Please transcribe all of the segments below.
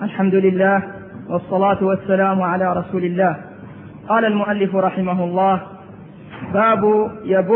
الحمد لله والصلاة والسلام على رسول الله. قال المؤلف رحمه الله: باب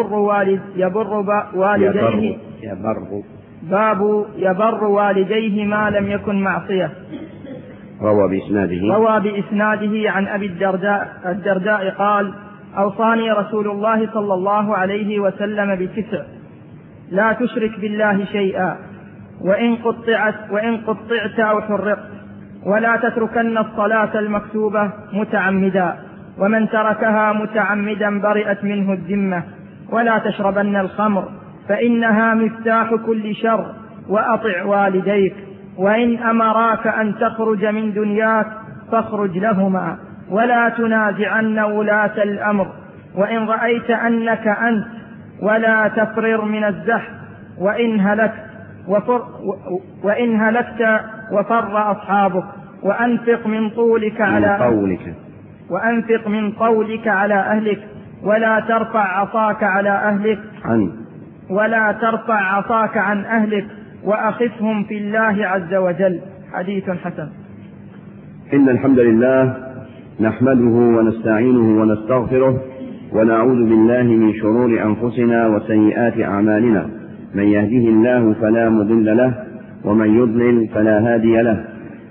يبر والديه ما لم يكن معصية. روى بإسناده عن أبي الدرداء قال: أوصاني رسول الله صلى الله عليه وسلم ب9: لا تشرك بالله شيئا، وإن قطعت أو حرقت، ولا تتركن الصلاة المكتوبة متعمدا، ومن تركها متعمدا برئت منه الذمة، ولا تشربن الخمر فإنها مفتاح كل شر، وأطع والديك، وإن أمراك أن تخرج من دنياك فاخرج لهما، ولا تنازعن ولاة الأمر، وإن رأيت أنك أنت ولا تفرر من الزحف، وإن هلكت وفر أصحابك، وأنفق من طولك على أهلك، ولا ترفع عصاك عن أهلك، وأخفهم في الله عز وجل. حديث حسن. إن الحمد لله نحمده ونستعينه ونستغفره، ونعوذ بالله من شرور أنفسنا وسيئات أعمالنا، من يهده الله فلا مضل له، ومن يضلل فلا هادي له،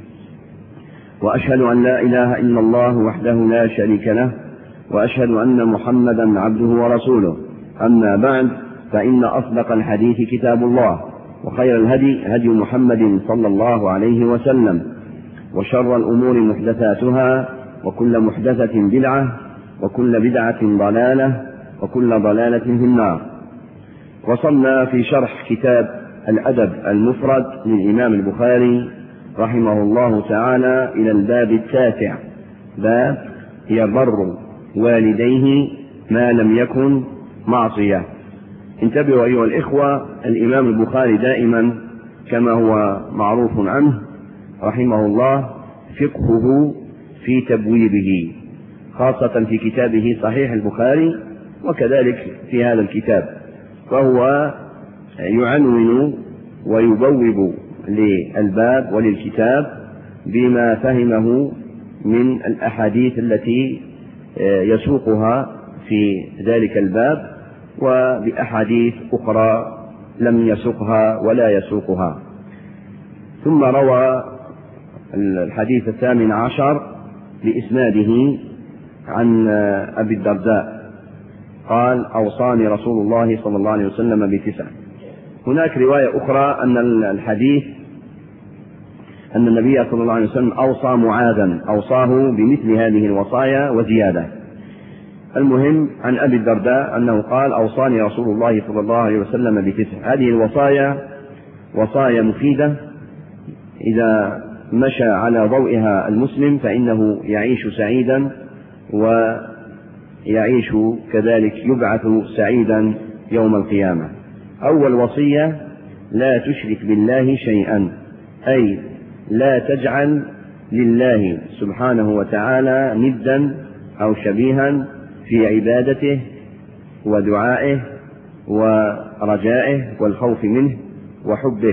وأشهد أن لا إله إلا الله وحده لا شريك له، وأشهد أن محمدا عبده ورسوله. أما بعد، فإن أصدق الحديث كتاب الله، وخير الهدي هدي محمد صلى الله عليه وسلم، وشر الأمور محدثاتها، وكل محدثة بدعة، وكل بدعة ضلالة، وكل ضلالة في النار. وصلنا في شرح كتاب الأدب المفرد للإمام البخاري رحمه الله تعالى إلى الباب 9، باب يبر والديه ما لم يكن معصية. انتبهوا أيها الإخوة، الإمام البخاري دائما كما هو معروف عنه رحمه الله فقهه في تبويبه، خاصة في كتابه صحيح البخاري، وكذلك في هذا الكتاب، فهو يعنون ويبوب للباب وللكتاب بما فهمه من الأحاديث التي يسوقها في ذلك الباب، وبأحاديث أخرى لم يسوقها ولا يسوقها. ثم روى الحديث 18 بإسناده عن أبي الدرداء قال: أوصاني رسول الله صلى الله عليه وسلم ب9. هناك رواية أخرى أن الحديث أن النبي صلى الله عليه وسلم أوصى معاذا، أوصاه بمثل هذه الوصايا وزيادة. المهم عن أبي الدرداء أنه قال: أوصاني رسول الله صلى الله عليه وسلم ب9. هذه الوصايا وصايا مفيدة، إذا مشى على ضوئها المسلم فإنه يعيش سعيدا، ويعيش كذلك يبعث سعيدا يوم القيامة. أول وصية: لا تشرك بالله شيئا، أي لا تجعل لله سبحانه وتعالى ندا أو شبيها في عبادته ودعائه ورجائه والخوف منه وحبه،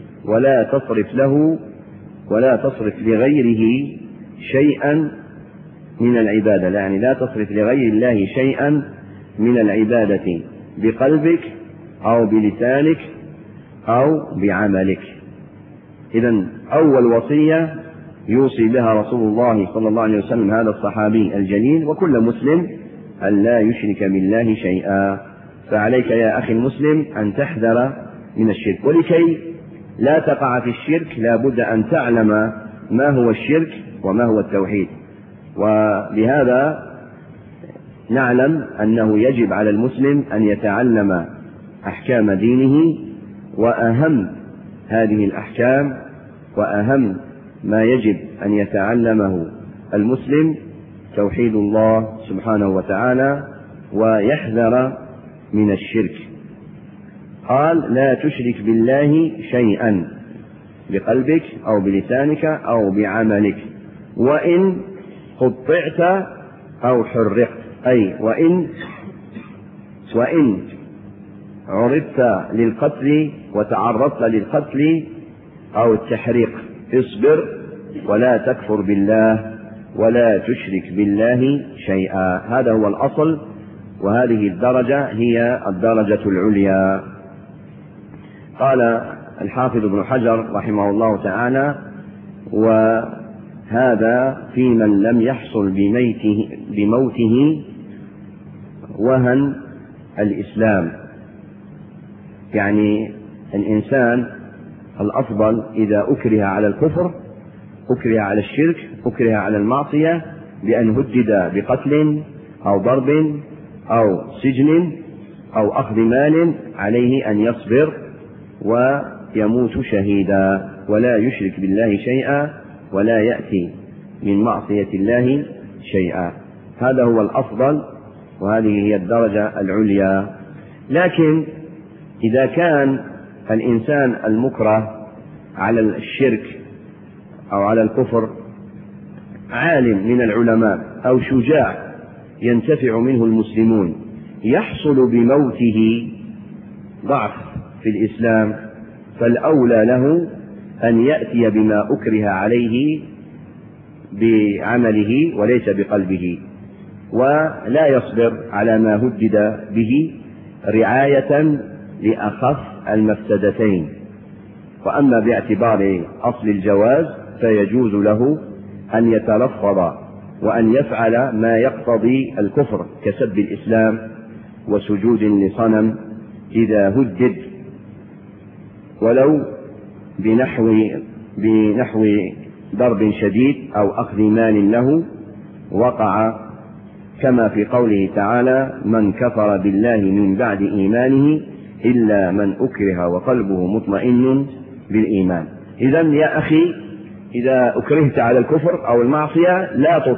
ولا تصرف لغيره شيئا من العبادة، يعني لا تصرف لغير الله شيئا من العبادة بقلبك أو بلسانك أو بعملك. إذن أول وصية يوصي بها رسول الله صلى الله عليه وسلم هذا الصحابي الجليل وكل مسلم أن لا يشرك بالله شيئا. فعليك يا أخي المسلم أن تحذر من الشرك، ولكي لا تقع في الشرك لا بد أن تعلم ما هو الشرك وما هو التوحيد. ولهذا نعلم أنه يجب على المسلم أن يتعلم أحكام دينه، وأهم هذه الأحكام وأهم ما يجب أن يتعلمه المسلم توحيد الله سبحانه وتعالى، ويحذر من الشرك. قال: لا تشرك بالله شيئا بقلبك أو بلسانك أو بعملك، وإن قطعت أو حرقت، أي وإن عرضت للقتل وتعرضت للقتل أو التحريق، اصبر ولا تكفر بالله ولا تشرك بالله شيئا. هذا هو الأصل، وهذه الدرجة هي الدرجة العليا. قال الحافظ ابن حجر رحمه الله تعالى: وهذا في من لم يحصل بموته وهن الإسلام. يعني الإنسان الأفضل إذا أكره على الكفر، أكره على الشرك، أكره على المعصية، بأن هدد بقتل أو ضرب أو سجن أو أخذ مال، عليه أن يصبر ويموت شهيدا، ولا يشرك بالله شيئا ولا يأتي من معصية الله شيئا. هذا هو الأفضل، وهذه هي الدرجة العليا. لكن إذا كان الإنسان المكره على الشرك أو على الكفر عالم من العلماء أو شجاع ينتفع منه المسلمون، يحصل بموته ضعف في الإسلام، فالأولى له أن يأتي بما أكره عليه بعمله وليس بقلبه، ولا يصبر على ما هدد به رعاية لأخف المفسدتين. وأما باعتبار أصل الجواز فيجوز له أن يتلفظ وأن يفعل ما يقتضي الكفر كسب الإسلام وسجود لصنم إذا هدد، ولو بنحو ضرب شديد أو أخذ مال له وقع، كما في قوله تعالى: من كفر بالله من بعد إيمانه إلا من أكره وقلبه مطمئن بالإيمان. إذن يا أخي، إذا أكرهت على الكفر أو المعصية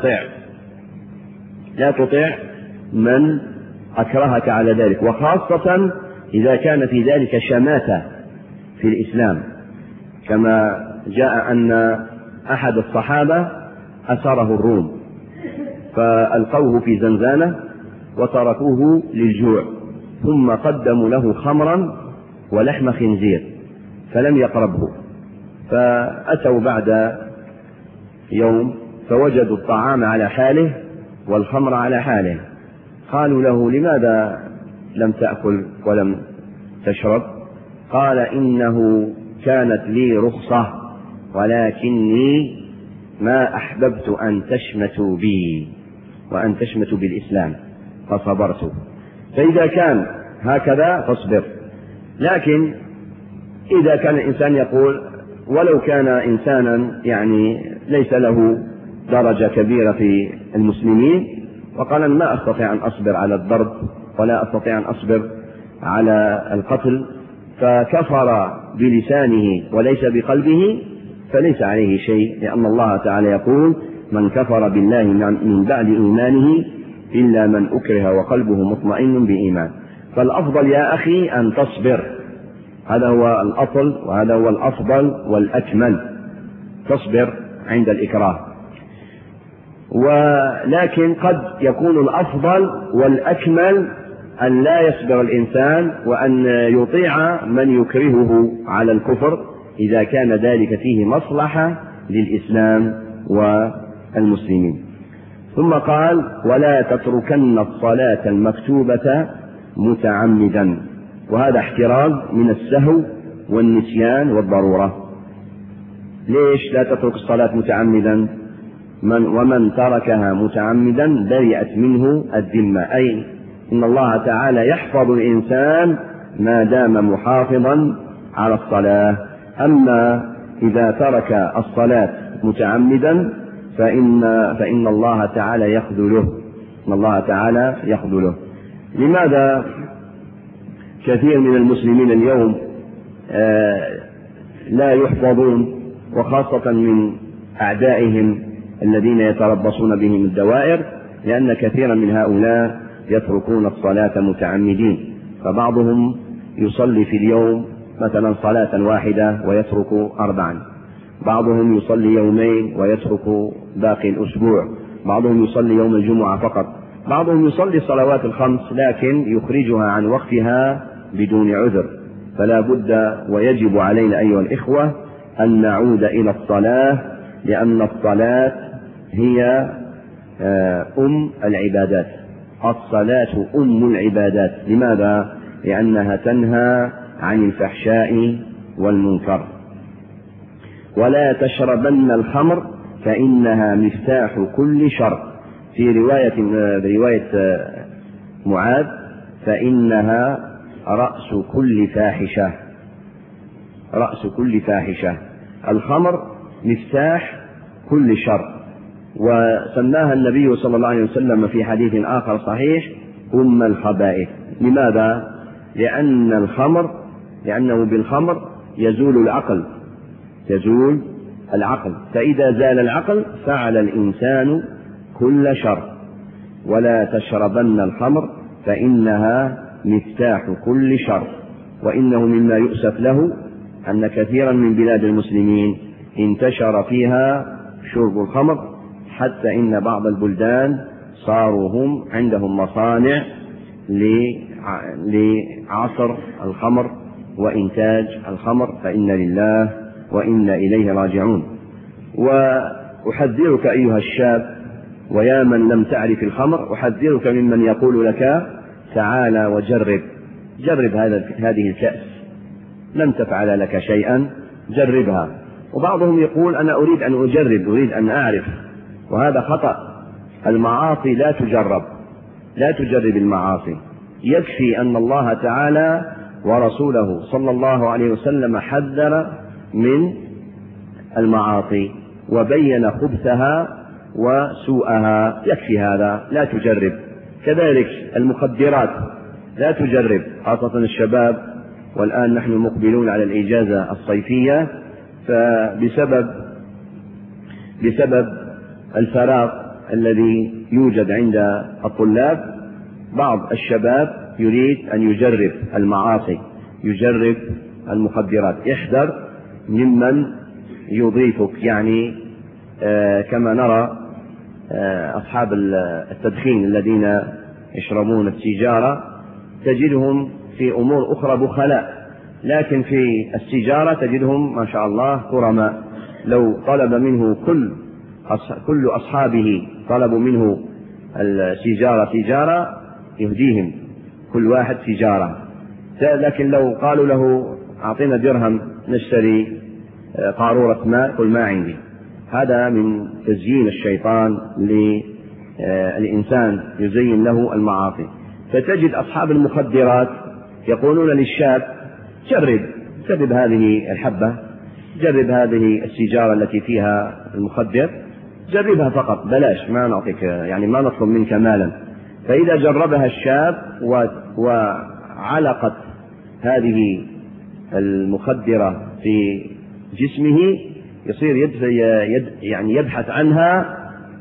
لا تطع من أكرهك على ذلك، وخاصة إذا كان في ذلك شماتة في الإسلام، كما جاء أن أحد الصحابة أسره الروم فألقوه في زنزانة وتركوه للجوع، ثم قدموا له خمرا ولحم خنزير فلم يقربه، فأتوا بعد يوم فوجدوا الطعام على حاله والخمر على حاله، قالوا له: لماذا لم تأكل ولم تشرب؟ قال: إنه كانت لي رخصة ولكني ما أحببت أن تشمتوا بي وأن تشمتوا بالإسلام فصبرت. فإذا كان هكذا فاصبر. لكن إذا كان الإنسان يقول ولو كان إنسانا يعني ليس له درجة كبيرة في المسلمين وقال: أنا ما أستطيع أن أصبر على الضرب ولا أستطيع أن أصبر على القتل، فكفر بلسانه وليس بقلبه، فليس عليه شيء، لأن الله تعالى يقول: من كفر بالله من بعد إيمانه إلا من أكره وقلبه مطمئن بإيمان. فالأفضل يا أخي أن تصبر، هذا هو الأصل وهذا هو الأفضل والأكمل، تصبر عند الإكراه. ولكن قد يكون الأفضل والأكمل أن لا يصبر الإنسان وأن يطيع من يكرهه على الكفر إذا كان ذلك فيه مصلحة للإسلام والمسلمين. ثم قال: ولا تتركن الصلاة المكتوبة متعمدا. وهذا احتراز من السهو والنسيان والضرورة. ليش لا تترك الصلاة متعمدا؟ ومن تركها متعمدا برئت منه الذمة، أي إن الله تعالى يحفظ الإنسان ما دام محافظا على الصلاة. أما إذا ترك الصلاة متعمدا فإن الله تعالى يخذله، إن الله تعالى يخذله. لماذا كثير من المسلمين اليوم لا يحفظون، وخاصة من أعدائهم الذين يتربصون بهم الدوائر؟ لأن كثيرا من هؤلاء يتركون الصلاة متعمدين، فبعضهم يصلي في اليوم مثلا صلاة واحدة ويترك 4، بعضهم يصلي يومين ويترك باقي الأسبوع، بعضهم يصلي يوم الجمعة فقط، بعضهم يصلي الصلوات ال5 لكن يخرجها عن وقتها بدون عذر. فلا بد ويجب علينا أيها الإخوة أن نعود إلى الصلاة لأن الصلاة هي أم العبادات. الصلاة أم العبادات. لماذا؟ لأنها تنهى عن الفحشاء والمنكر. ولا تشربن الخمر فإنها مفتاح كل شر. في رواية معاذ فإنها رأس كل فاحشة. رأس كل فاحشة. الخمر مفتاح كل شر، وسماها النبي صلى الله عليه وسلم في حديث آخر صحيح أم الخبائث. لماذا؟ لأنه بالخمر يزول العقل، فإذا زال العقل فعل الإنسان كل شر. ولا تشربن الخمر فإنها مفتاح كل شر. وإنه مما يؤسف له أن كثيرا من بلاد المسلمين انتشر فيها شرب الخمر، حتى إن بعض البلدان صاروا هم عندهم مصانع لعصر الخمر وإنتاج الخمر. فإن لله وإنا إليه راجعون. وأحذرك أيها الشاب ويا من لم تعرف الخمر، أحذرك ممن يقول لك تعالى جرب هذه الكأس، لن تفعل لك شيئا، جربها. وبعضهم يقول أنا أريد أن أجرب، أريد أن أعرف، وهذا خطأ. المعاصي لا تجرب المعاصي. يكفي أن الله تعالى ورسوله صلى الله عليه وسلم حذر من المعاصي وبين خبثها وسوءها، يكفي هذا، لا تجرب. كذلك المخدرات لا تجرب، خاصة الشباب، والآن نحن مقبلون على الإجازة الصيفية، بسبب الفراغ الذي يوجد عند الطلاب بعض الشباب يريد أن يجرب المعاصي، يجرب المخدرات. احذر ممن يضيفك، يعني كما نرى أصحاب التدخين الذين يشربون السيجارة تجدهم في أمور أخرى بخلاء، لكن في السيجارة تجدهم ما شاء الله كرماء. لو طلب منه كل أصحابه طلبوا منه سيجارة يهديهم كل واحد سيجارة، لكن لو قالوا له أعطينا درهم نشتري قارورة ماء، قل ما عندي. هذا من تزيين الشيطان للإنسان، يزين له المعاصي. فتجد أصحاب المخدرات يقولون للشاب جرب هذه الحبة، جرب هذه السيجارة التي فيها المخدر، جربها فقط بلاش، ما نعطيك، يعني ما نطلب منك مالا. فإذا جربها الشاب وعلقت هذه المخدرة في جسمه يصير يعني يبحث عنها،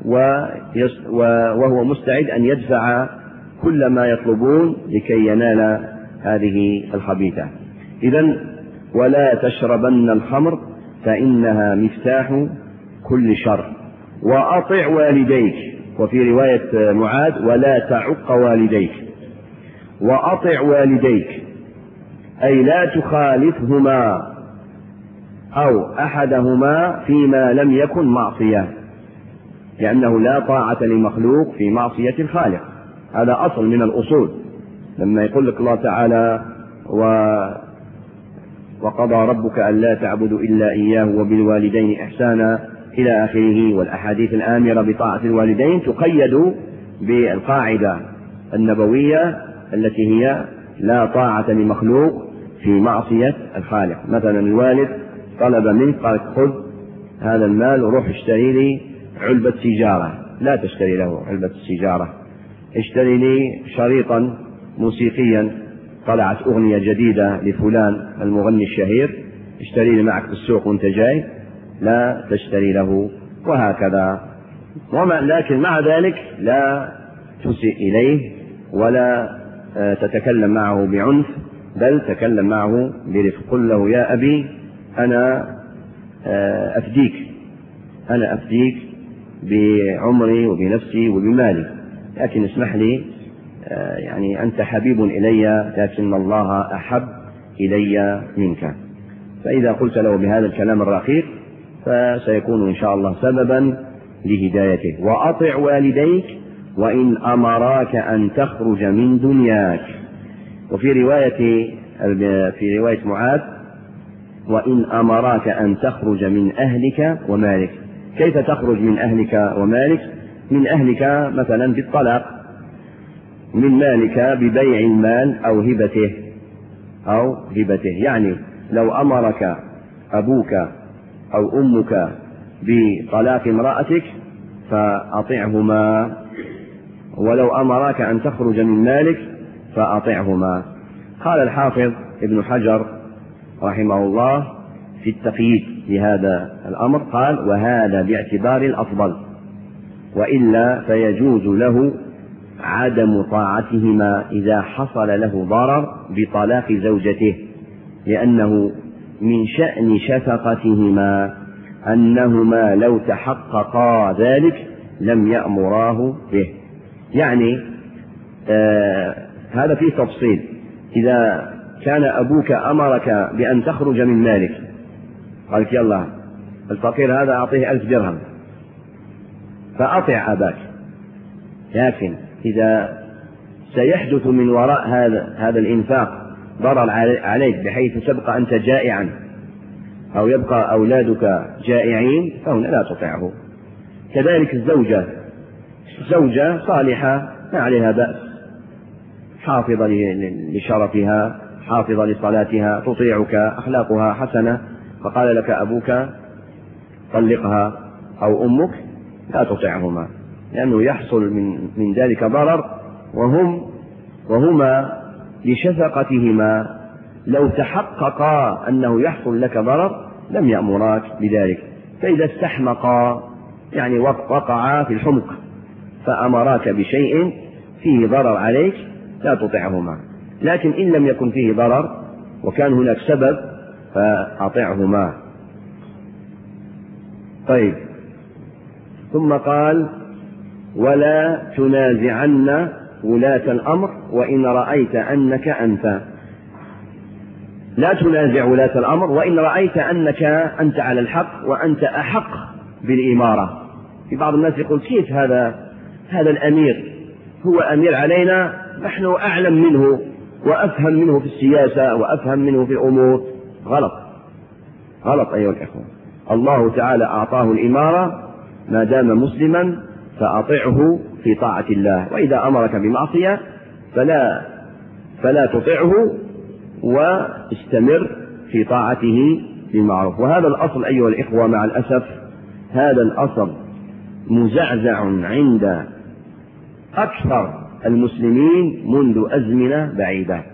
وهو مستعد أن يدفع كل ما يطلبون لكي ينال هذه الخبيثة. إذن ولا تشربن الخمر فإنها مفتاح كل شر، وأطع والديك. وفي رواية معاذ ولا تعق والديك. وأطع والديك أي لا تخالفهما أو أحدهما فيما لم يكن معصية، لأنه لا طاعة لمخلوق في معصية الخالق. هذا أصل من الأصول. لما يقول لك الله تعالى وقضى ربك ألا تعبدوا إلا إياه وبالوالدين إحسانا إلى آخره، والأحاديث الآمرة بطاعة الوالدين تقيد بالقاعدة النبوية التي هي لا طاعة لمخلوق في معصية الخالق. مثلا الوالد طلب منك قال خذ هذا المال وروح اشتري لي علبة سيجارة، لا تشتري له علبة السيجارة، اشتري لي شريطا موسيقيا، طلعت أغنية جديدة لفلان المغني الشهير، اشتري لي معك في السوق وانت جاي، لا تشتري له، وهكذا. لكن مع ذلك لا تسيء إليه ولا تتكلم معه بعنف، بل تكلم معه برفق. قل له يا أبي أنا أفديك بعمري وبنفسي وبمالي، لكن اسمح لي، يعني أنت حبيب إلي لكن الله أحب إلي منك. فإذا قلت له بهذا الكلام الرقيق فسيكون إن شاء الله سببا لهدايته. وأطع والديك وإن أمراك أن تخرج من دنياك. وفي رواية معاذ وإن أمراك أن تخرج من أهلك ومالك. كيف تخرج من أهلك ومالك؟ من أهلك مثلا بالطلاق، من مالك ببيع المال أو هبته. يعني لو أمرك أبوك أو أمك بطلاق امرأتك فأطعهما، ولو أمراك أن تخرج من مالك فأطعهما. قال الحافظ ابن حجر رحمه الله في التقييد لهذا الأمر، قال: وهذا باعتبار الأفضل، وإلا فيجوز له عدم طاعتهما إذا حصل له ضرر بطلاق زوجته، لأنه من شأن شفقتهما أنهما لو تحققا ذلك لم يأمراه به. يعني هذا فيه تفصيل. إذا كان أبوك أمرك بأن تخرج من مالك، قالت: يلا الفقير هذا أعطيه 1000 درهم، فأطع أباك. لكن إذا سيحدث من وراء هذا الإنفاق ضرر عليك بحيث تبقى أنت جائعا أو يبقى أولادك جائعين فهنا لا تطيعه. كذلك الزوجة صالحة ما عليها بأس، حافظة لشرفها، حافظة لصلاتها، تطيعك، أخلاقها حسنة، فقال لك أبوك طلقها أو أمك، لا تطيعهما، لأنه يحصل من ذلك ضرر، وهما لشفقتهما لو تحققا أنه يحصل لك ضرر لم يأمراك بذلك. فإذا استحمقا يعني وقعا في الحمق فأمراك بشيء فيه ضرر عليك لا تطيعهما. لكن إن لم يكن فيه ضرر وكان هناك سبب فأطعهما. طيب، ثم قال: ولا تنازعن ولاة الأمر وإن رأيت أنك أنت. لا تنازع ولاة الأمر وإن رأيت أنك أنت على الحق وأنت أحق بالإمارة. في بعض الناس يقول: كيف هذا الأمير هو أمير علينا، نحن أعلم منه وأفهم منه في السياسة وأفهم منه في الأمور. غلط أيها الأخوة. الله تعالى أعطاه الإمارة ما دام مسلما فأطعه في طاعة الله، وإذا أمرك بمعصية فلا تطعه واستمر في طاعته بالمعروف. وهذا الأصل أيها الإخوة مع الأسف هذا الأصل مزعزع عند أكثر المسلمين منذ أزمنة بعيدة،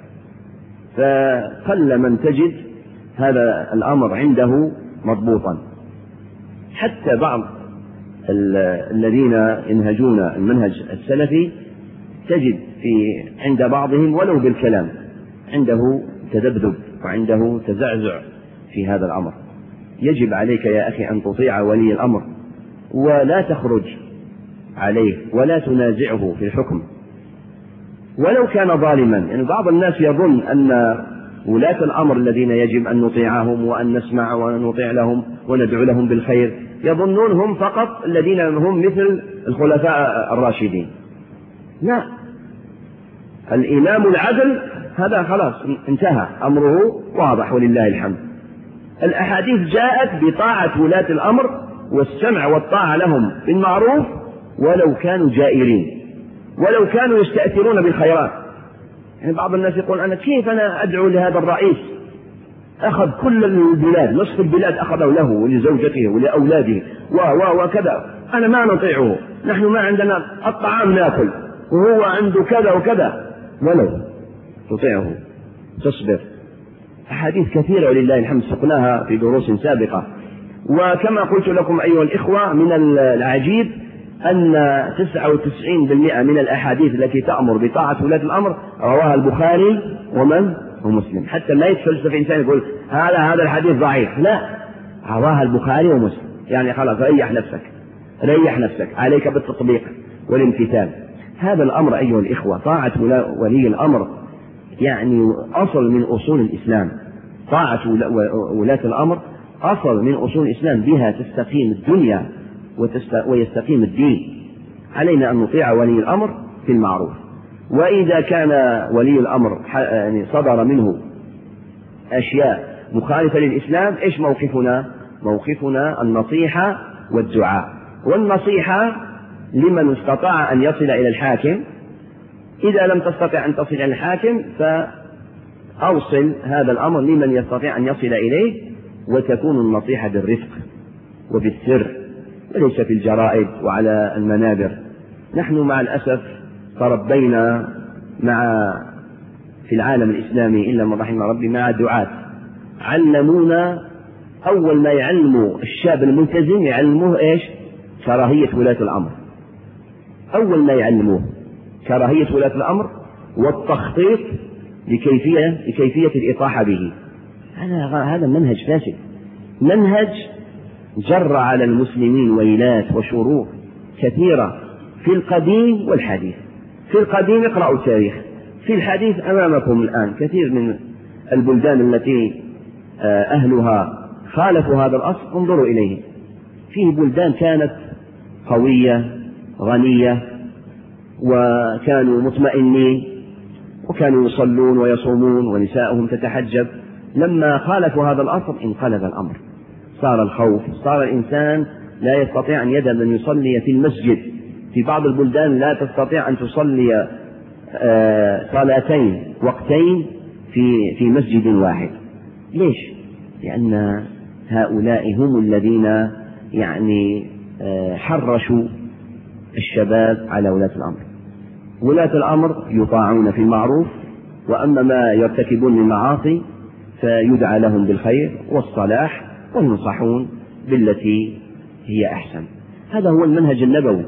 فقل من تجد هذا الأمر عنده مضبوطا. حتى بعض الذين ينهجون المنهج السلفي تجد عند بعضهم ولو بالكلام عنده تذبذب وعنده تزعزع في هذا الأمر. يجب عليك يا أخي أن تطيع ولي الأمر ولا تخرج عليه ولا تنازعه في الحكم ولو كان ظالما. يعني بعض الناس يظن أن ولاة الأمر الذين يجب أن نطيعهم وأن نسمع ونطيع لهم وندعو لهم بالخير يظنون هم فقط الذين هم مثل الخلفاء الراشدين. لا، الإمام العدل هذا خلاص انتهى أمره واضح ولله الحمد. الأحاديث جاءت بطاعة ولاة الأمر والسمع والطاعة لهم بالمعروف ولو كانوا جائرين ولو كانوا يستأثرون بالخيرات. يعني بعض الناس يقول: أنا كيف أنا أدعو لهذا الرئيس أخذ كل البلاد، نصف البلاد أخذه له ولزوجته ولأولاده وكذا، أنا ما نطيعه، نحن ما عندنا الطعام ناكل وهو عنده كذا وكذا. ولو تطيعه تصبر. أحاديث كثيرة ولله الحمد سقناها في دروس سابقة. وكما قلت لكم أيها الإخوة من العجيب أن 99% من الأحاديث التي تأمر بطاعة ولاة الأمر رواها البخاري ومسلم. حتى ما يتفلسف إنسان يقول هذا الحديث ضعيف، لا، رواها البخاري ومسلم. يعني خلاص ريح نفسك، عليك بالتطبيق والامتثال. هذا الأمر أيها الإخوة، طاعة ولي الأمر يعني أصل من أصول الإسلام. طاعة ولاة الأمر أصل من أصول الإسلام بها تستقيم الدنيا ويستقيم الدين. علينا أن نطيع ولي الأمر في المعروف، وإذا كان ولي الأمر يعني صدر منه أشياء مخالفة للإسلام، إيش موقفنا؟ موقفنا النصيحة والدعاء. والنصيحة لمن استطاع أن يصل إلى الحاكم، إذا لم تستطع أن تصل إلى الحاكم فأوصل هذا الأمر لمن يستطيع أن يصل إليه، وتكون النصيحة بالرفق وبالسر وليس في الجرائد وعلى المنابر. نحن مع الأسف تربينا في العالم الإسلامي إلا من رحم ربي مع دعاة علمونا أول ما يعلموا الشاب الملتزم يعلموه إيش؟ كراهية ولاة الأمر. أول ما يعلموه كراهية ولاة الأمر والتخطيط لكيفية الإطاحة به. هذا منهج فاسد، منهج جر على المسلمين ويلات وشرور كثيرة في القديم والحديث. في القديم اقرأوا التاريخ، في الحديث أمامكم الآن كثير من البلدان التي أهلها خالفوا هذا الأصل انظروا إليه. فيه بلدان كانت قوية غنية وكانوا مطمئنين وكانوا يصلون ويصومون ونساءهم تتحجب، لما خالفوا هذا الأصل انقلب الأمر، صار الخوف، صار الإنسان لا يستطيع أن يذهب أن يصلي في المسجد. في بعض البلدان لا تستطيع أن تصلي صلاتين وقتين في مسجد واحد. ليش؟ لأن هؤلاء هم الذين يعني حرشوا الشباب على ولاة الأمر. ولاة الأمر يطاعون في المعروف، وأما ما يرتكبون من معاصي فيدعى لهم بالخير والصلاح وينصحون بالتي هي أحسن. هذا هو المنهج النبوي.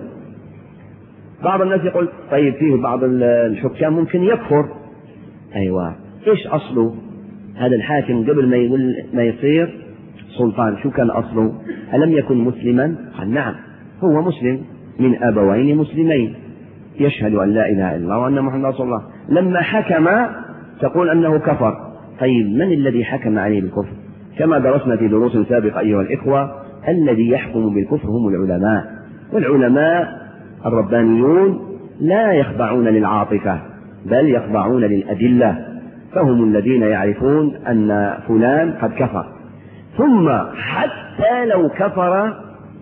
بعض الناس يقول طيب فيه بعض الحكام ممكن يكفر. أيوة، إيش أصله هذا الحاكم قبل ما يصير سلطان؟ شو كان أصله؟ ألم يكن مسلما؟ قال نعم هو مسلم من أبوين مسلمين يشهد أن لا إله إلا الله وأن محمد رسول الله. لما حكم تقول أنه كفر. طيب من الذي حكم عليه بالكفر؟ كما درسنا في دروس سابقة أيها الإخوة، الذي يحكم بالكفر هم العلماء، والعلماء الربانيون لا يخضعون للعاطفة بل يخضعون للأدلة، فهم الذين يعرفون أن فلان قد كفر. ثم حتى لو كفر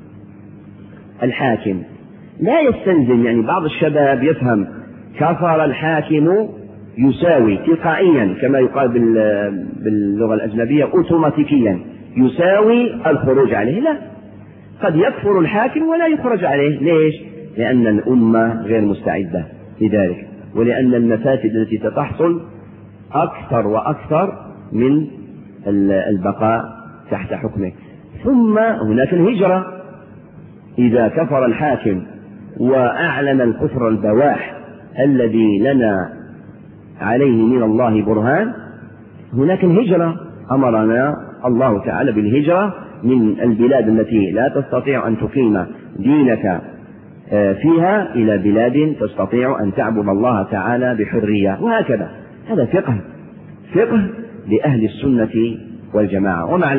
الحاكم لا يستلزم، يعني بعض الشباب يفهم كفر الحاكم يساوي تلقائيا كما يقال باللغة الأجنبية أوتوماتيكيا يساوي الخروج عليه. لا، قد يكفر الحاكم ولا يخرج عليه. ليش؟ لأن الأمة غير مستعدة لذلك، ولأن المفاسد التي ستحصل أكثر وأكثر من البقاء تحت حكمه. ثم هناك الهجرة، إذا كفر الحاكم وأعلن الكفر البواح الذي لنا عليه من الله برهان، هناك الهجرة. أمرنا الله تعالى بالهجرة من البلاد التي لا تستطيع أن تقيم دينك فيها إلى بلاد تستطيع أن تعبد الله تعالى بحرية، وهكذا. هذا فقه لأهل السنة والجماعة. ومع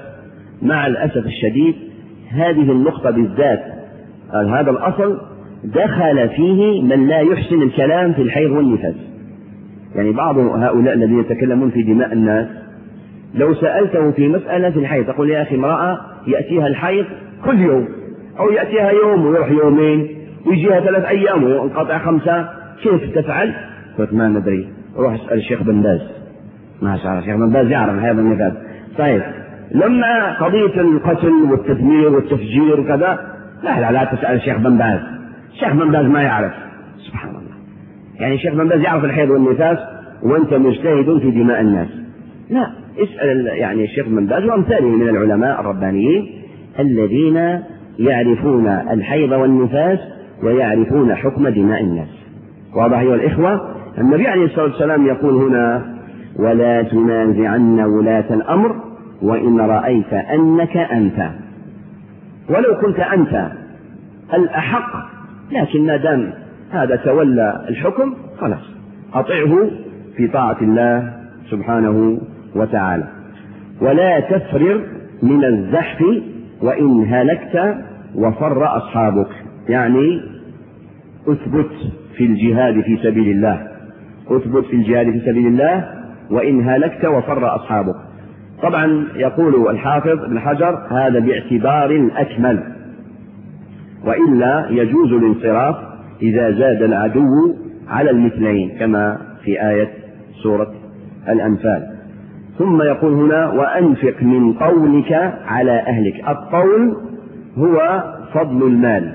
الأسف الشديد هذه النقطة بالذات، هذا الأصل دخل فيه من لا يحسن الكلام في الحيض والنفاس. يعني بعض هؤلاء الذين يتكلمون في دماء الناس لو سألته في مسألة في الحيض تقول يا أخي امرأة يأتيها الحيض كل يوم، أو يأتيها يوم ويروح يومين ويجيها 3 أيام وينقطع 5، كيف تفعل؟ قلت ما ندري، روح اسأل الشيخ بن باز. ما شاء الله الشيخ بن باز يعرف الحيض والنفاس. طيب لما قضية القتل والتدمير والتفجير وكذا لا تسأل الشيخ بن باز، الشيخ بن باز ما يعرف. سبحان الله، يعني الشيخ بن باز يعرف الحيض والنفاس وأنت مجتهد في دماء الناس. لا، اسأل يعني الشيخ بن باز وأمثاله من العلماء الربانيين الذين يعرفون الحيض والنفاس ويعرفون حكم دماء الناس. واضح أيها الإخوة؟ النبي عليه الصلاة والسلام يقول هنا ولا تنازعن ولاة الأمر وإن رأيت أنك أنت، ولو كنت أنت الأحق، لكن ما دام هذا تولى الحكم خلاص أطعه في طاعة الله سبحانه وتعالى. ولا تفرر من الزحف وإن هلكت وفر أصحابك، يعني أثبت في الجهاد في سبيل الله، أثبت في الجهاد في سبيل الله وإن هلكت وفر أصحابك. طبعا يقول الحافظ ابن حجر هذا باعتبار الأكمل، وإلا يجوز الانصراف إذا زاد العدو على المثلين كما في آية سورة الأنفال. ثم يقول هنا وأنفق من قولك على أهلك. القول هو فضل المال،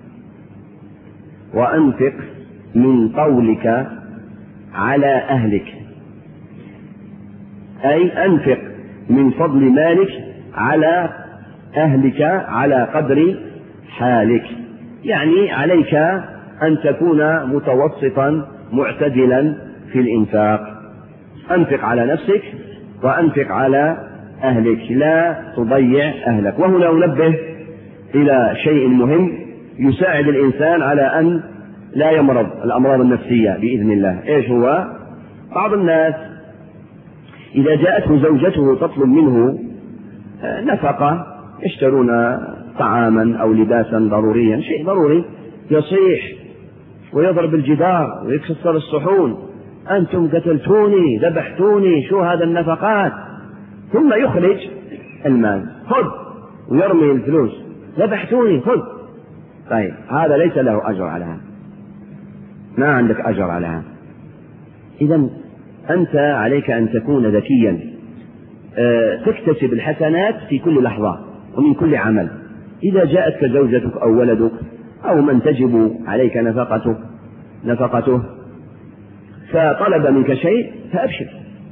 وأنفق من قولك على أهلك أي أنفق من فضل مالك على أهلك على قدر حالك، يعني عليك أن تكون متوسطا معتدلا في الإنفاق. أنفق على نفسك وأنفق على أهلك، لا تضيع أهلك. وهنا أنبه إلى شيء مهم يساعد الإنسان على أن لا يمرض الأمراض النفسية بإذن الله. إيش هو؟ بعض الناس إذا جاءته زوجته تطلب منه نفقة، يشترون طعاما أو لباسا ضروريا، شيء ضروري، يصيح ويضرب الجدار ويكسر الصحون، أنتم قتلتوني ذبحتوني، شو هذا النفقات؟ ثم يخرج المال، خذ، ويرمي الفلوس، ذبحتوني خذ. طيب هذا ليس له أجر على هذا، ما عندك أجر على هذا. إذن أنت عليك أن تكون ذكيا، تكتسب الحسنات في كل لحظة ومن كل عمل. إذا جاءتك زوجتك أو ولدك أو من تجب عليك نفقته فطلب منك شيء فأبشر،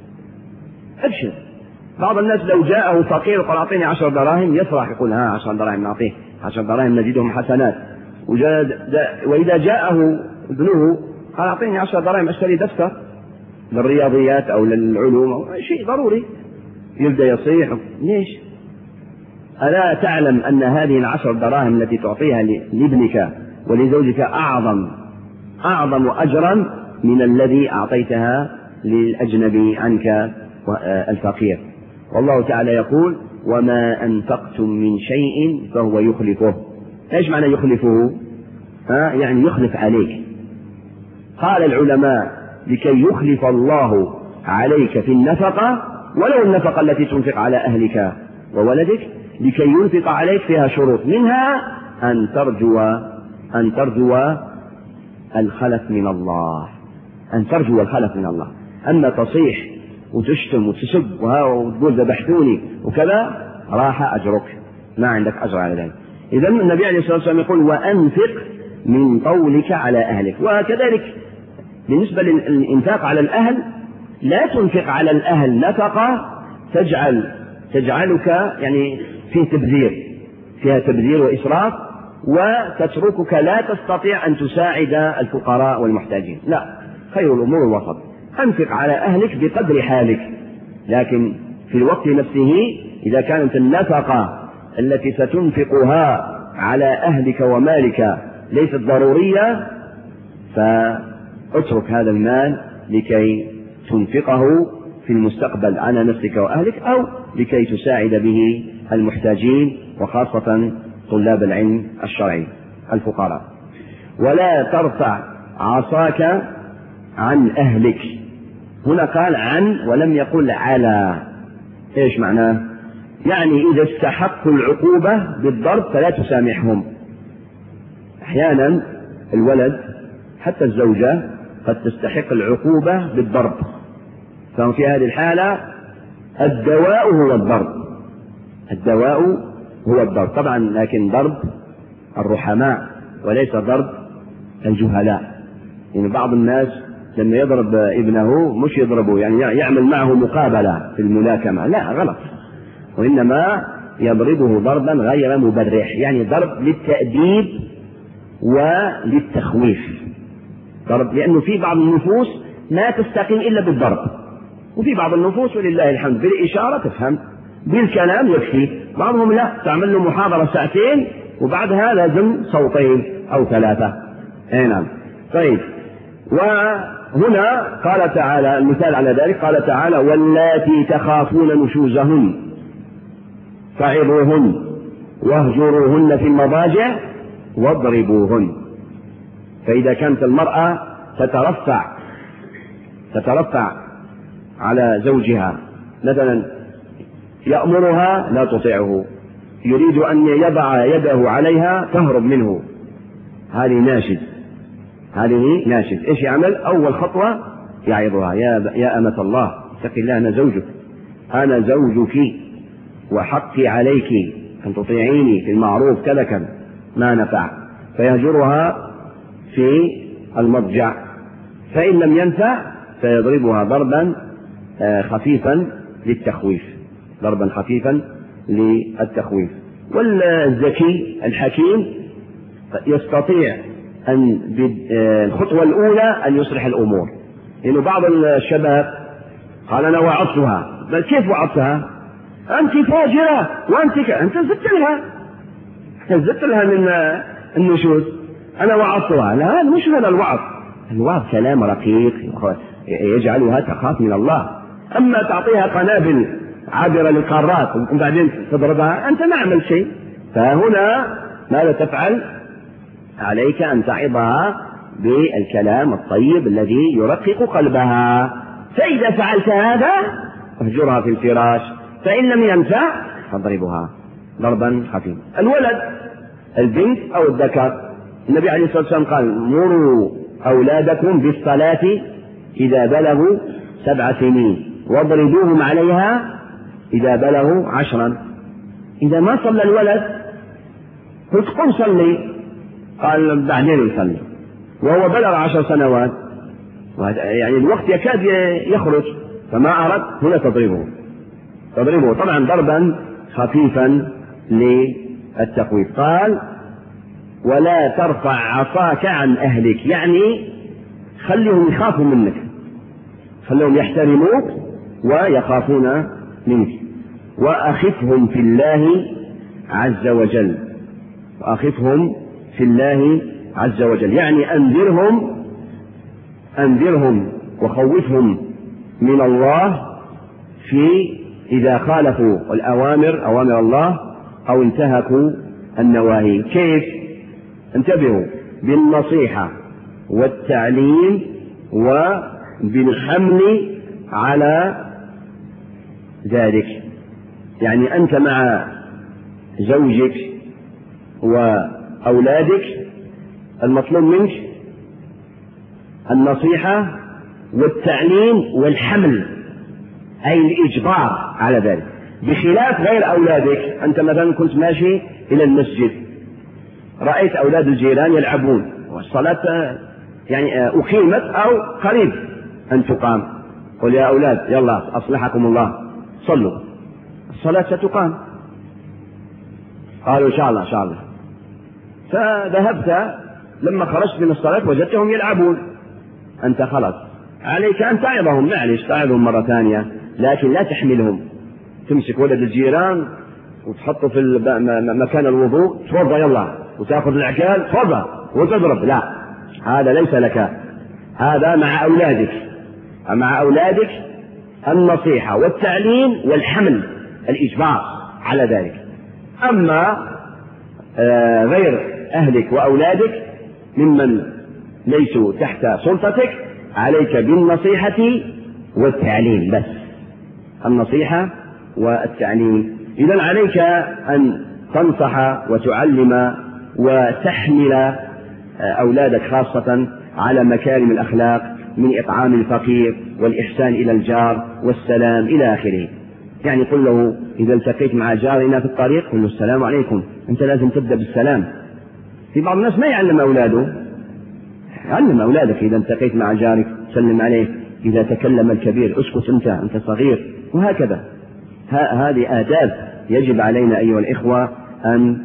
أبشر. بعض الناس لو جاءه فقير قال أعطيني 10 دراهم يفرح، يقول 10 دراهم نعطيه، 10 دراهم نزيدهم حسنات. وإذا جاءه ابنه قال أعطيني 10 دراهم أشتري دفتر للرياضيات أو للعلوم أو شيء ضروري، يبدأ يصيح. ليش؟ ألا تعلم أن هذه 10 دراهم التي تعطيها لابنك ولزوجك أعظم أجرا من الذي أعطيتها للأجنبي عنك الفقير؟ والله تعالى يقول وما أنفقتم من شيء فهو يخلفه. إيش معنى يخلفه؟ يعني يخلف عليك. قال العلماء لكي يخلف الله عليك في النفقة، ولو النفقة التي تنفق على أهلك وولدك، لكي ينفق عليك فيها شروط، منها أن ترجو الخلف من الله، أن ترجو الخلف من الله. أما تصيح وتشتم وتسب وتقول ذبحتوني وكذا راح أجرك، ما عندك أجر على ذلك. إذن النبي عليه الصلاة والسلام يقول وأنفق من قولك على أهلك. وكذلك بالنسبة للإنفاق على الأهل، لا تنفق على الأهل نفقة تجعلك يعني فيها تبذير وإسراف، وتتركك لا تستطيع أن تساعد الفقراء والمحتاجين. لا، خير الأمور الوسط. أنفق على أهلك بقدر حالك، لكن في الوقت نفسه إذا كانت النفقة التي ستنفقها على أهلك ومالك ليست ضرورية، فاترك هذا المال لكي تنفقه في المستقبل على نفسك وأهلك، أو لكي تساعد به المحتاجين وخاصة طلاب العلم الشرعي الفقراء. ولا ترفع عصاك عن أهلك. هنا قال عن ولم يقل على. إيش معناه؟ يعني إذا استحقوا العقوبة بالضرب فلا تسامحهم. أحيانا الولد حتى الزوجة قد تستحق العقوبة بالضرب، ففي هذه الحالة الدواء هو الضرب طبعا، لكن ضرب الرحماء وليس ضرب الجهلاء. يعني بعض الناس لما يضرب ابنه مش يضربه يعني يعمل معه مقابلة في الملاكمة، لا، غلط، وإنما يضربه ضربا غير مبرح، يعني ضرب للتأديب وللتخويف. ضرب لأنه في بعض النفوس ما تستقيم إلا بالضرب، وفي بعض النفوس ولله الحمد بالإشارة تفهم، بالكلام يكفي. بعضهم لا، تعمل له محاضرة 2 ساعات وبعدها لازم 2 صوتين أو 3. نعم. طيب، وهنا قال تعالى المثال على ذلك، قال تعالى واللاتي تخافون نشوزهن فعظوهن واهجروهن في المضاجع واضربوهن. فإذا كانت المرأة تترفع على زوجها، مثلا يأمرها لا تطيعه، يريد أن يضع يده عليها تهرب منه، هذه ناشد. إيش يعمل؟ أول خطوة يعظها: يا أمة الله اتقي الله، أنا زوجك وحقي عليك أن تطيعيني في المعروف كذا ما نفع. فيهجرها في المضجع، فإن لم ينفع فيضربها ضربا خفيفا للتخويف. والذكي الحكيم يستطيع أن بالخطوة الأولى أن يصلح الأمور. لأنه بعض الشباب قال: أنا وعظتها. بل كيف وعظتها؟ أنت فاجرة، أنت زدت لها من النشوز. أنا وعظتها. لا، مش هذا الوعظ كلام رقيق يجعلها تخاف من الله. أما تعطيها قنابل عابرة للقارات وبعدين تضربها، أنت ما عملت شيء. فهنا ماذا تفعل؟ عليك أن تعظها بالكلام الطيب الذي يرقق قلبها. فإذا فعلت هذا اهجرها في الفراش، فإن لم ينفع فاضربها ضربا خفيفا. الولد، البنت أو الذكر، النبي عليه الصلاة والسلام قال: مروا أولادكم بالصلاة إذا بلغوا 7 سنين واضربوهم عليها إذا بلغوا 10. إذا ما صلى الولد قلت: قم صلي. قال: بعدين يصلي، وهو بلغ 10 سنوات، يعني الوقت يكاد يخرج، فما أرد، هنا تضربه طبعا ضربا خفيفا للتخويف. قال: ولا ترفع عصاك عن أهلك، يعني خليهم يخافوا منك، خليهم يحترموك ويخافون منك. وأخفهم في الله عز وجل، يعني أنذرهم وخوفهم من الله إذا خالفوا أوامر الله أو انتهكوا النواهي. كيف؟ انتبهوا: بالنصيحة والتعليم وبالحمل على ذلك. يعني أنت مع زوجك وأولادك المطلوب منك النصيحة والتعليم والحمل، أي الإجبار على ذلك، بخلاف غير أولادك. أنت مثلا كنت ماشي إلى المسجد، رأيت أولاد الجيران يلعبون والصلاة يعني أقيمت أو قريب أن تقام، قل: يا أولاد يلا أصلحكم الله صلوا، الصلاة ستقام. قالوا: إن شاء الله. فذهبت، لما خرجت من الصلاة وجدتهم يلعبون. أنت خلاص عليك أن تعظهم، معلش تعظهم مرة ثانية، لكن لا تحملهم، تمسك ولد الجيران وتحطه في مكان الوضوء، توضى يلا، وتأخذ العكال توضى وتضرب. لا، هذا ليس لك، هذا مع أولادك النصيحة والتعليم والحمل، الإجبار على ذلك. أما غير أهلك وأولادك ممن ليسوا تحت سلطتك، عليك بالنصيحة والتعليم بس، النصيحة والتعليم. إذن عليك أن تنصح وتعلم وتحمل أولادك خاصة على مكارم الأخلاق، من إطعام الفقير والإحسان إلى الجار والسلام إلى آخره. يعني قل له إذا التقيت مع جارنا في الطريق قل له: السلام عليكم. أنت لازم تبدأ بالسلام. في بعض الناس ما يعلم أولاده، علم أولادك إذا التقيت مع جارك سلم عليه، إذا تكلم الكبير اسكت أنت صغير، وهكذا. هذه آداب يجب علينا أيها الإخوة أن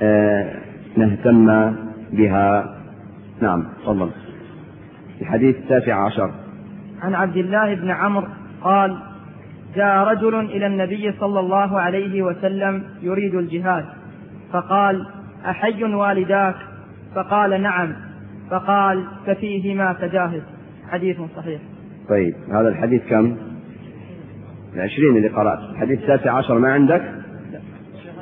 نهتم بها. نعم، تفضل. الحديث 19 عن عبد الله بن عمرو قال: جاء رجل إلى النبي صلى الله عليه وسلم يريد الجهاد، فقال: أحي والداك؟ فقال: نعم. فقال: ففيهما فجاهد. حديث صحيح. طيب، هذا الحديث كم؟ 20 اللي قرأت. الحديث 19 ما عندك؟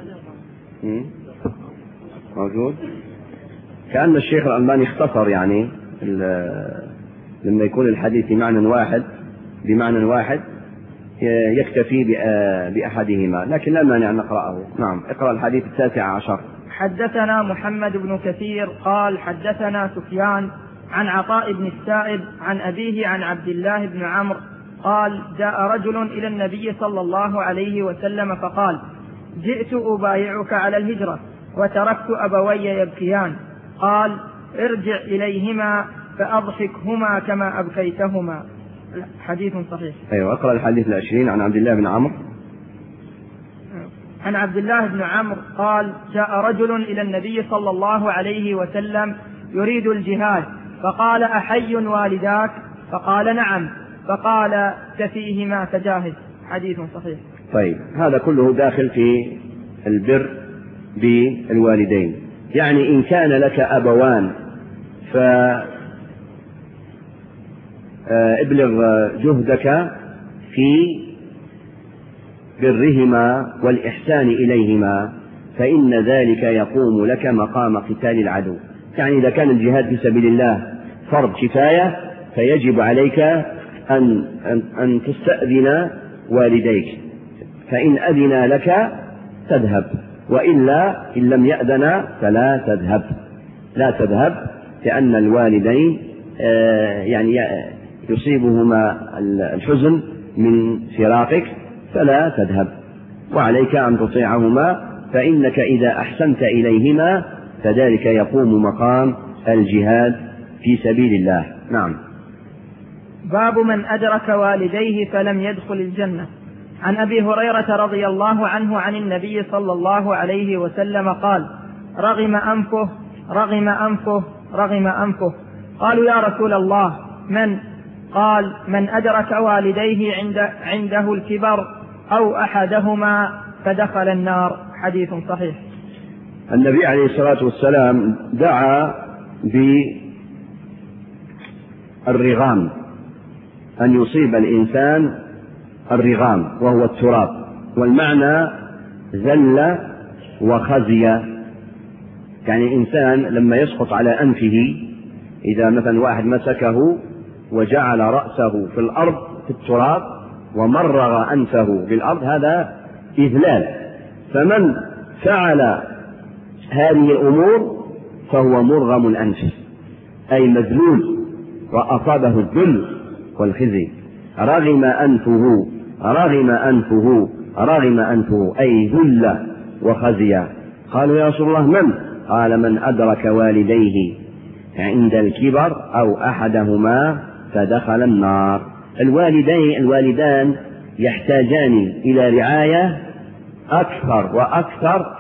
موجود. كأن الشيخ الألباني اختصر يعني لما يكون الحديث بمعنى واحد يكتفي بأحدهما، لكن لا مانع أن نقرأه. نعم، اقرأ الحديث 19. حدثنا محمد بن كثير قال حدثنا سفيان عن عطاء بن السائب عن أبيه عن عبد الله بن عمرو قال جاء رجل إلى النبي صلى الله عليه وسلم فقال جئت أبايعك على الهجرة وتركت أبوي يبكيان، قال ارجع إليهما فأضحكهما كما أبكيتهما. حديث صحيح. أيوة، اقرأ الحديث 20 عن عبد الله بن عمرو. عن عبد الله بن عمرو قال جاء رجل إلى النبي صلى الله عليه وسلم يريد الجهاد، فقال أحي والداك؟ فقال نعم، فقال كفيهما فجاهد. حديث صحيح. طيب، هذا كله داخل في البر بالوالدين. يعني إن كان لك أبوان فابلغ جهدك في برهما والإحسان إليهما، فإن ذلك يقوم لك مقام قتال العدو. يعني إذا كان الجهاد في سبيل الله فرض كفاية فيجب عليك أن تستأذن والديك، فإن أذن لك تذهب، وإلا إن لم يأذن فلا تذهب. لا تذهب لأن الوالدين يعني يصيبهما الحزن من فراقك، فلا تذهب، وعليك أن تطيعهما، فإنك إذا أحسنت إليهما فذلك يقوم مقام الجهاد في سبيل الله. نعم. باب من أدرك والديه فلم يدخل الجنة. عن أبي هريرة رضي الله عنه عن النبي صلى الله عليه وسلم قال رغم أنفه رغم أنفه رغم أنفه. قالوا يا رسول الله من؟ قال من أدرك والديه عنده الكبر أو أحدهما فدخل النار. حديث صحيح. النبي عليه الصلاة والسلام دعا بالرغام، أن يصيب الإنسان الرغام وهو التراب، والمعنى ذل وخزي. يعني الإنسان لما يسقط على أنفه، إذا مثلا واحد مسكه وجعل رأسه في الأرض في التراب ومرغ أنفه بالأرض، هذا إذلال. فمن فعل هذه الأمور فهو مرغم الأنف، أي مذلول وأصابه الذل والخزي. رغم أنفه رغم أنفه رغم أنفه، أي ذل وخزي. قالوا يا رسول الله من؟ قال من أدرك والديه عند الكبر أو أحدهما فدخل النار. الوالدان يحتاجان إلى رعاية أكثر وأكثر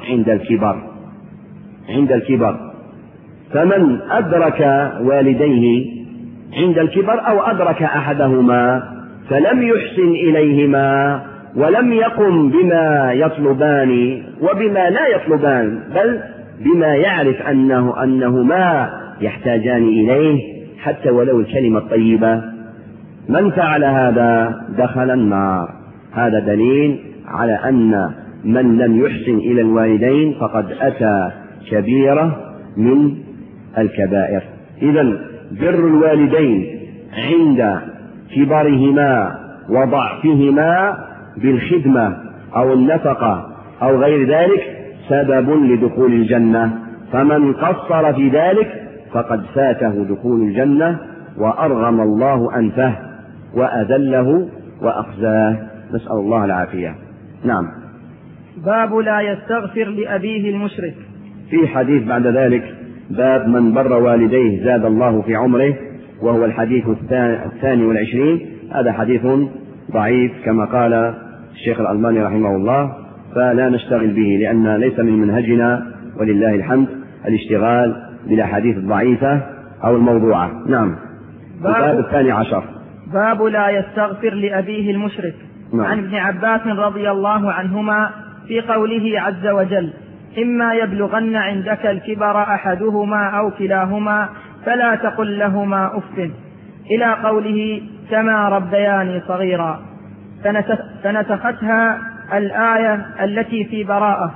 عند الكبر. فمن أدرك والديه عند الكبر أو أدرك أحدهما فلم يحسن إليهما ولم يقم بما يطلبان وبما لا يطلبان، بل بما يعرف أنهما يحتاجان إليه حتى ولو الكلمة الطيبة، من فعل هذا دخل النار. هذا دليل على أن من لم يحسن إلى الوالدين فقد أتى كبيرة من الكبائر. إذن بر الوالدين عند كبرهما وضعفهما بالخدمة أو النفقة أو غير ذلك سبب لدخول الجنة، فمن قصر في ذلك فقد فاته دخول الجنة وأرغم الله أنفه وأذله وأخزاه، نسأل الله العافية. نعم. باب لا يستغفر لأبيه المشرك. في حديث بعد ذلك باب من بر والديه زاد الله في عمره، وهو الحديث 22. هذا حديث ضعيف كما قال الشيخ الألباني رحمه الله، فلا نشتغل به لأن ليس من منهجنا ولله الحمد الاشتغال بالأحاديث الضعيفة أو الموضوعة. نعم. الباب 12. باب لا يستغفر لأبيه المشرك. نعم. عن ابن عباس رضي الله عنهما في قوله عز وجل إما يبلغن عندك الكبر أحدهما أو كلاهما فلا تقل لهما أف، إلى قوله كما ربياني صغيرا، فنسختها الآية التي في براءة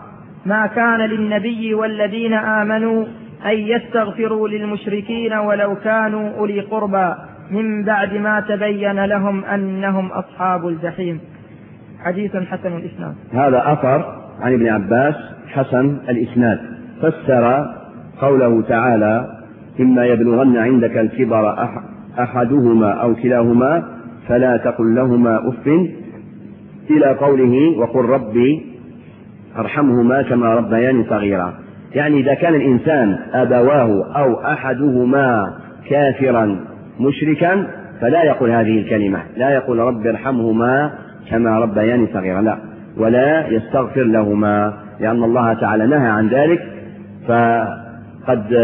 ما كان للنبي والذين آمنوا أن يستغفروا للمشركين ولو كانوا أولي قربى من بعد ما تبين لهم أنهم أصحاب الجحيم. حديث حسن الإسناد. هذا أثر عن ابن عباس حسن الإسناد، فسر قوله تعالى: إما يبلغن عندك الكبر أحدهما أو كلاهما فلا تقل لهما أف، إلى قوله: وقل ربي ارحمهما كما ربياني صغيرا. يعني إذا كان الإنسان أبواه أو أحدهما كافرا مشركا فلا يقول هذه الكلمة، لا يقول رب ارحمهما كما ربياني صغيرا، لا، ولا يستغفر لهما، لأن الله تعالى نهى عن ذلك. فقد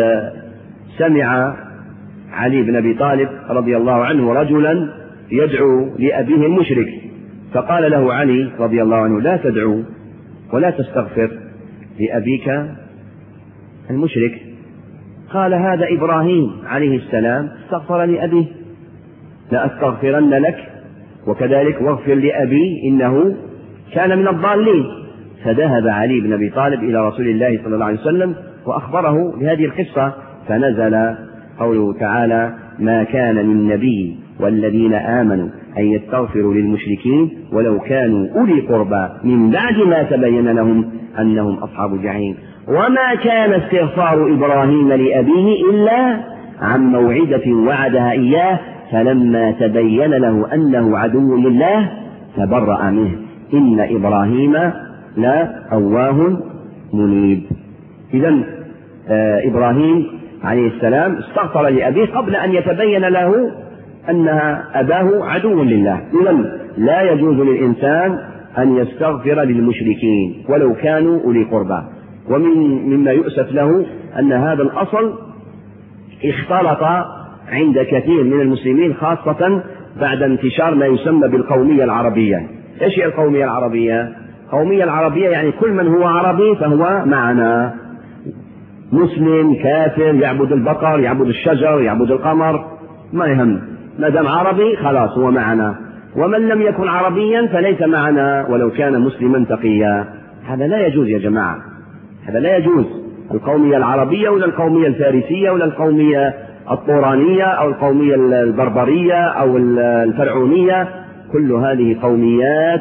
سمع علي بن أبي طالب رضي الله عنه رجلا يدعو لأبيه المشرك، فقال له علي رضي الله عنه: لا تدعو ولا تستغفر لأبيك المشرك. قال: هذا إبراهيم عليه السلام استغفر لأبيه، لا أستغفرن لك وكذلك واغفر لأبي إنه كان من الضالين. فذهب علي بن أبي طالب إلى رسول الله صلى الله عليه وسلم وأخبره بهذه القصة، فنزل قوله تعالى: ما كان للنبي والذين آمنوا أن يستغفروا للمشركين ولو كانوا أولي قربى من بعد ما تبين لهم أنهم أصحاب الجحيم. وما كان استغفار إبراهيم لأبيه إلا عن موعدة وعدها إياه فلما تبين له أنه عدو لله تبرأ منه إن إبراهيم لأواه منيب. إذن إبراهيم عليه السلام استغفر لأبيه قبل أن يتبين له أن أباه عدو لله. إذن لا يجوز للإنسان أن يستغفر للمشركين ولو كانوا أولي قربى. ومما يؤسف له أن هذا الأصل اختلط عند كثير من المسلمين، خاصة بعد انتشار ما يسمى بالقومية العربية. إيش هي القومية العربية؟ القومية العربية يعني كل من هو عربي فهو معنا، مسلم كافر يعبد البقر يعبد الشجر يعبد القمر ما يهم، ما دام عربي خلاص هو معنا، ومن لم يكن عربيا فليس معنا ولو كان مسلما تقيا. هذا لا يجوز يا جماعة، هذا لا يجوز. القومية العربية ولا القومية الفارسية ولا القومية الطورانية أو القومية البربرية أو الفرعونية، كل هذه قوميات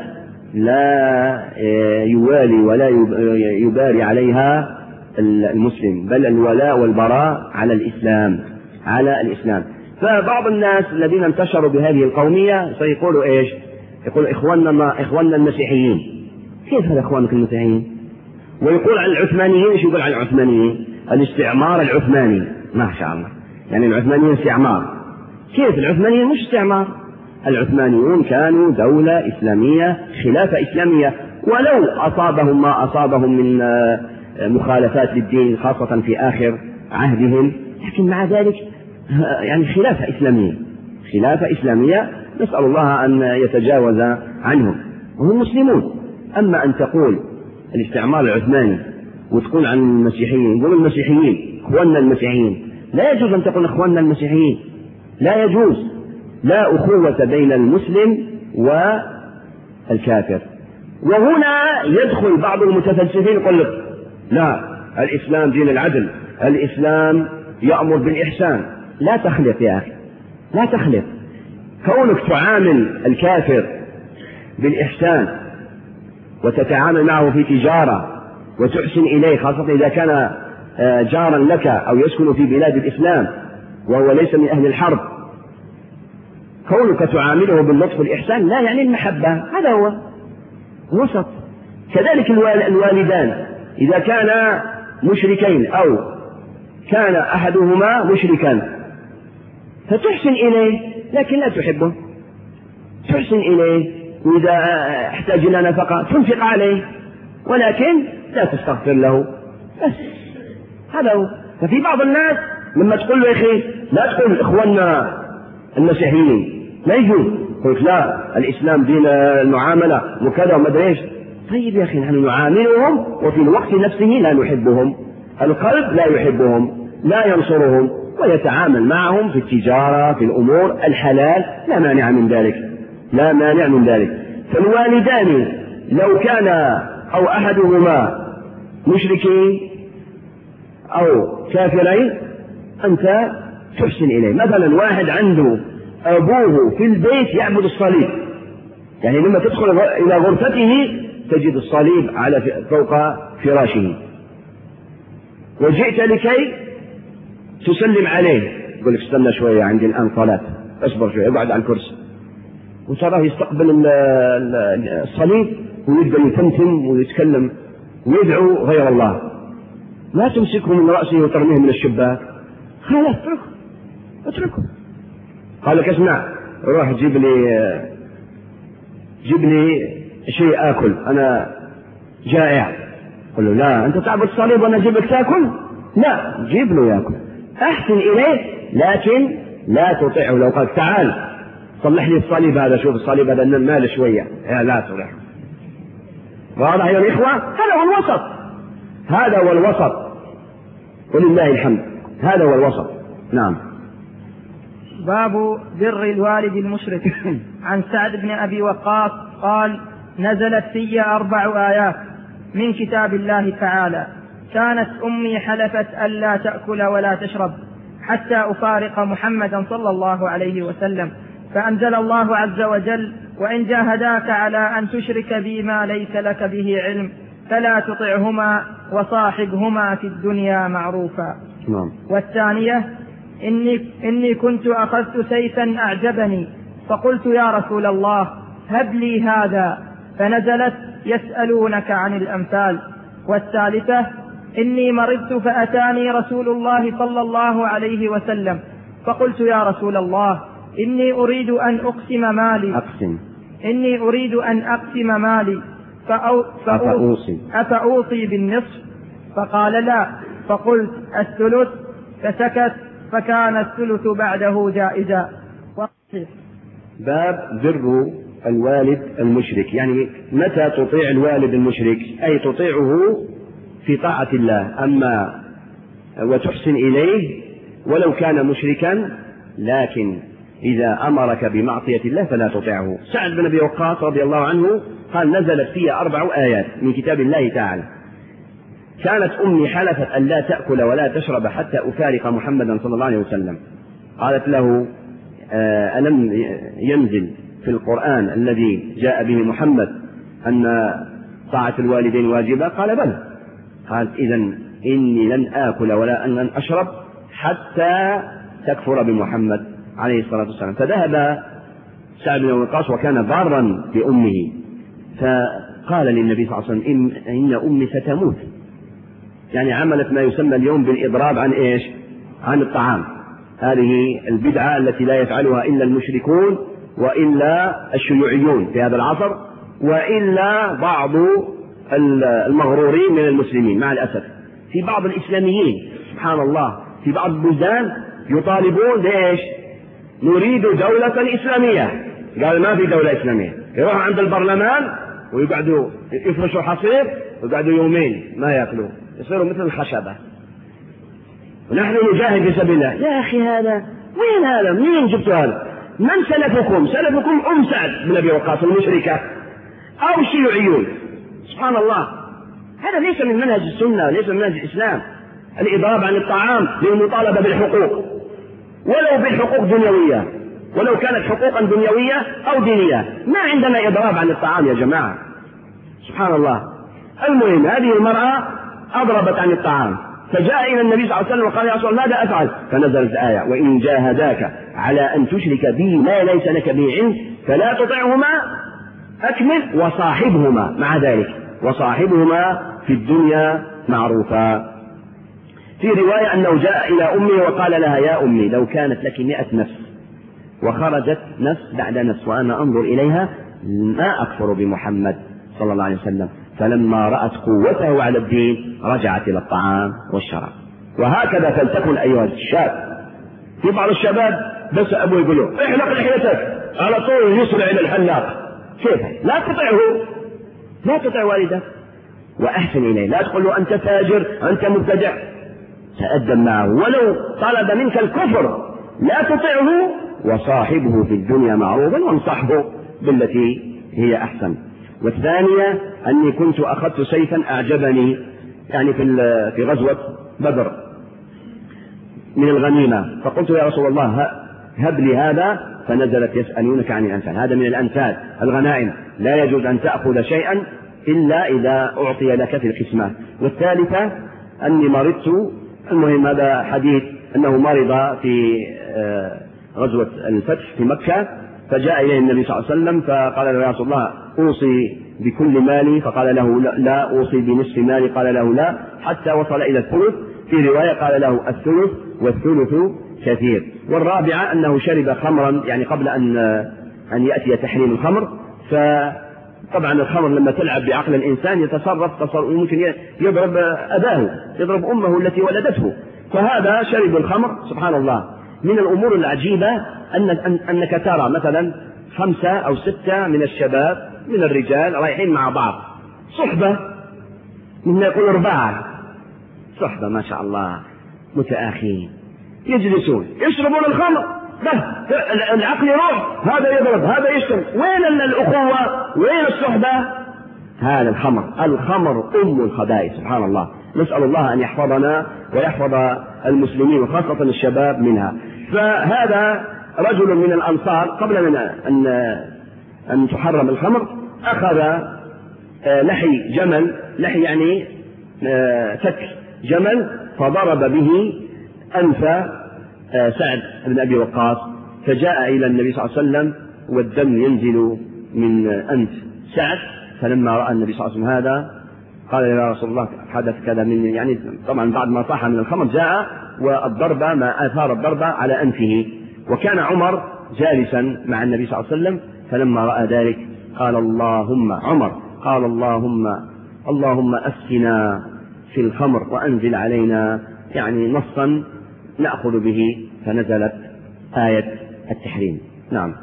لا يوالي ولا يباري عليها المسلم، بل الولاء والبراء على الإسلام. فبعض الناس الذين انتشروا بهذه القومية سيقولوا إيش؟ يقول إخواننا المسيحيين. كيف هذا إخوانك المسيحيين؟ ويقول عن العثمانيين، إيش يقول عن العثمانيين؟ الاستعمار العثماني. ما شاء الله، يعني العثمانيين استعمار. كيف العثمانيين مش استعمار؟ العثمانيون كانوا دولة إسلامية، خلافة إسلامية، ولو أصابهم ما أصابهم من مخالفات للدين خاصة في آخر عهدهم، لكن مع ذلك يعني خلافة إسلامية نسأل الله أن يتجاوز عنهم وهم مسلمون. أما أن تقول الاستعمار العثماني وتقول عن المسيحيين، قول المسيحيين إخواننا المسيحيين، لا يجوز أن تقول إخواننا المسيحيين، لا يجوز، لا أخوة بين المسلم والكافر. وهنا يدخل بعض المتفلسفين يقول لك لا، الإسلام دين العدل، الإسلام يأمر بالإحسان. لا تخلط يا أخي، لا تخلط. كونك تعامل الكافر بالإحسان وتتعامل معه في تجارة وتحسن إليه، خاصة إذا كان جارا لك أو يسكن في بلاد الإسلام وهو ليس من أهل الحرب، كونك تعامله باللطف والإحسان لا يعني المحبة، هذا هو وسط. كذلك الوالدان إذا كانا مشركين أو كان أحدهما مشركا فتحسن إليه لكن لا تحبه، تحسن إليه، وإذا احتاج إلى نفقة تنفق عليه ولكن لا تستغفر له، بس هذا هو. ففي بعض الناس لما تقول له يا أخي لا تقول إخواننا المسيحيين، لا يجوز، قلت لا الإسلام دين المعاملة وكذا وما أدري إيش. طيب يا أخي نحن نعاملهم وفي الوقت نفسه لا نحبهم، القلب لا يحبهم لا ينصرهم، ويتعامل معهم في التجارة في الأمور الحلال، لا مانع من ذلك، لا مانع من ذلك. فالوالدان لو كان أو أحدهما مشركين أو كافرين أنت تحسن إليه. مثلا واحد عنده أبوه في البيت يعبد الصليب، يعني لما تدخل إلى غرفته تجد الصليب على فوق فراشه، وجئت لكي تسلم عليه يقول لك استنى شوية عندي الآن صلاة، اصبر شوية، اقعد على الكرسي، وتراه يستقبل الصليب ويبدأ يتمتم ويتكلم ويدعو غير الله. لا تمسكه من رأسه وترميه من الشباك، خلاص اتركه. قال لك اسمع، روح جيب لي شيء آكل، أنا جائع. قل له لا، أنت تعبد الصليب وأنا أجيب لك تأكل؟ لا، جيب له يأكل، أحسن إليه، لكن لا تطيعه. لو قال تعال صلح لي الصليب هذا، شوف الصليب هذا مال شوية، لا تطيعه. واضح يا الإخوة؟ هذا هو الوسط ولله الحمد، هذا هو الوسط. نعم. باب بر الوالد المشرك. عن سعد بن أبي وقاص قال: نزلت في 4 آيات من كتاب الله تعالى: كانت أمي حلفت ألا تأكل ولا تشرب حتى أفارق محمدا صلى الله عليه وسلم، فأنزل الله عز وجل: وإن جاهداك على أن تشرك بي ما ليس لك به علم فلا تطعهما وصاحبهما في الدنيا معروفا. والثانية: إني كنت أخذت سيفا أعجبني فقلت يا رسول الله هب لي هذا، فنزلت: يسألونك عن الأمثال. والثالثة: إني مرضت فأتاني رسول الله صلى الله عليه وسلم فقلت يا رسول الله إني أريد أن أقسم مالي أفأوصي بالنصف؟ فقال لا، فقلت الثلث، فسكت، فكان الثلث بعده جائزا. باب بر الوالد المشرك، يعني متى تطيع الوالد المشرك؟ أي تطيعه في طاعة الله، أما وتحسن إليه ولو كان مشركا، لكن إذا أمرك بمعصية الله فلا تطيعه. سعد بن أبي وقاص رضي الله عنه قال: نزلت في 4 آيات من كتاب الله تعالى: كانت أمي حلفت أن لا تأكل ولا تشرب حتى أفارق محمدا صلى الله عليه وسلم. قالت له: ألم ينزل في القرآن الذي جاء به محمد أن طاعة الوالدين واجبة؟ قال: بلى. قالت: إذن إني لن آكل ولا أن أشرب حتى تكفر بمحمد عليه الصلاة والسلام. فذهب سعد بن وقاص وكان بارا بأمه، فقال للنبي صلى الله عليه وسلم: إن أمي ستموت. يعني عملت ما يسمى اليوم بالإضراب عن إيش؟ عن الطعام. هذه البدعة التي لا يفعلها إلا المشركون وإلا الشيوعيون في هذا العصر، وإلا بعض المغرورين من المسلمين. مع الأسف في بعض الإسلاميين سبحان الله في بعض البلدان يطالبون بإيش؟ نريد دولة إسلامية. قال: ما في دولة إسلامية. يروح عند البرلمان ويقعدوا يفرشوا حصير ويقعدوا يومين ما يأكلوا، يصيروا مثل الخشبة. ونحن نجاهد في سبيل الله. يا أخي هذا وين هذا؟ منين جبتوا هذا؟ من سلفكم؟ سلفكم سعد بن أبي وقاص المشركة أو الشيوعيون. سبحان الله، هذا ليس من منهج السنة، ليس من منهج الإسلام. الإضراب عن الطعام للمطالبة بالحقوق، ولو بالحقوق دنيوية، ولو كانت حقوقا دنيوية أو دينية. ما عندنا إضراب عن الطعام يا جماعة، سبحان الله. المهم هذه المرأة أضربت عن الطعام، فجاء إلى النبي صلى الله عليه وسلم وقال: يا رسول الله ماذا أفعل؟ فنزلت الآية: وإن جاهداك على أن تشرك بي ما ليس لك به علم فلا تطعهما، أكمل، وصاحبهما، مع ذلك وصاحبهما في الدنيا معروفا. في رواية أنه جاء إلى أمه وقال لها: يا أمي لو كانت لك 100 نفس وخرجت نفس بعد نفس وأنا أنظر إليها ما أكفر بمحمد صلى الله عليه وسلم. فلما رأت قوته على الدين رجعت إلى الطعام والشراب. وهكذا فلتكن أيها الشاب. في بعض الشباب بس أبوه يقول له: احلق لحيتك، على طول يسرع إلى الحلاق. كيف؟ لا تطعه، لا تطع والدك، وأحسن إليه. لا تقول له أنت فاجر، أنت مبتدع، تأدب معه. ولو طلب منك الكفر لا تطعه، وصاحبه في الدنيا معروفا، وانصحه بالتي هي أحسن. والثانية: أني كنت أخذت سيفا أعجبني يعني في غزوة بدر من الغنيمة، فقلت يا رسول الله هب لي هذا، فنزلت يسألونك عن الأنفال. هذا من الأنفال الغنائم، لا يجوز أن تأخذ شيئا إلا إذا أعطي لك في القسمة. والثالثة أني مرضت، المهم هذا حديث أنه مرض في غزوة الفتح في مكة، فجاء إليه النبي صلى الله عليه وسلم فقال له يا رسول الله أوصي بكل مالي، فقال له لا أوصي بنصف مالي، قال له لا، حتى وصل إلى الثلث. في رواية قال له الثلث والثلث كثير. والرابعة أنه شرب خمرا يعني قبل أن يأتي تحريم الخمر، فطبعا الخمر لما تلعب بعقل الإنسان يتصرف ممكن يضرب أباه، يضرب أمه التي ولدته. فهذا شرب الخمر سبحان الله. من الأمور العجيبة أنك ترى مثلا 5 أو 6 من الشباب من الرجال رايحين مع بعض صحبة، مما يقول 4 صحبة ما شاء الله متآخين، يجلسون يشربون الخمر، العقل يروح، هذا يضرب هذا يشرب، وين الأخوة وين الصحبة؟ هذا الخمر أم الخبائث سبحان الله. نسأل الله أن يحفظنا ويحفظ المسلمين وخاصة الشباب منها. فهذا رجل من الأنصار قبل من أن تحرم الخمر أخذ لحي جمل، لحي يعني فك جمل، فضرب به أنف سعد بن أبي وقاص، فجاء إلى النبي صلى الله عليه وسلم والدم ينزل من أنف سعد. فلما رأى النبي صلى الله عليه وسلم هذا قال يا رسول الله حدث كذا مني، يعني طبعا بعد ما صاح من الخمر جاء والضربة ما آثار الضربة على أنفه. وكان عمر جالسا مع النبي صلى الله عليه وسلم، فلما رأى ذلك قال اللهم أفتنا في الخمر وأنزل علينا يعني نصا نأخذ به، فنزلت آية التحريم. نعم.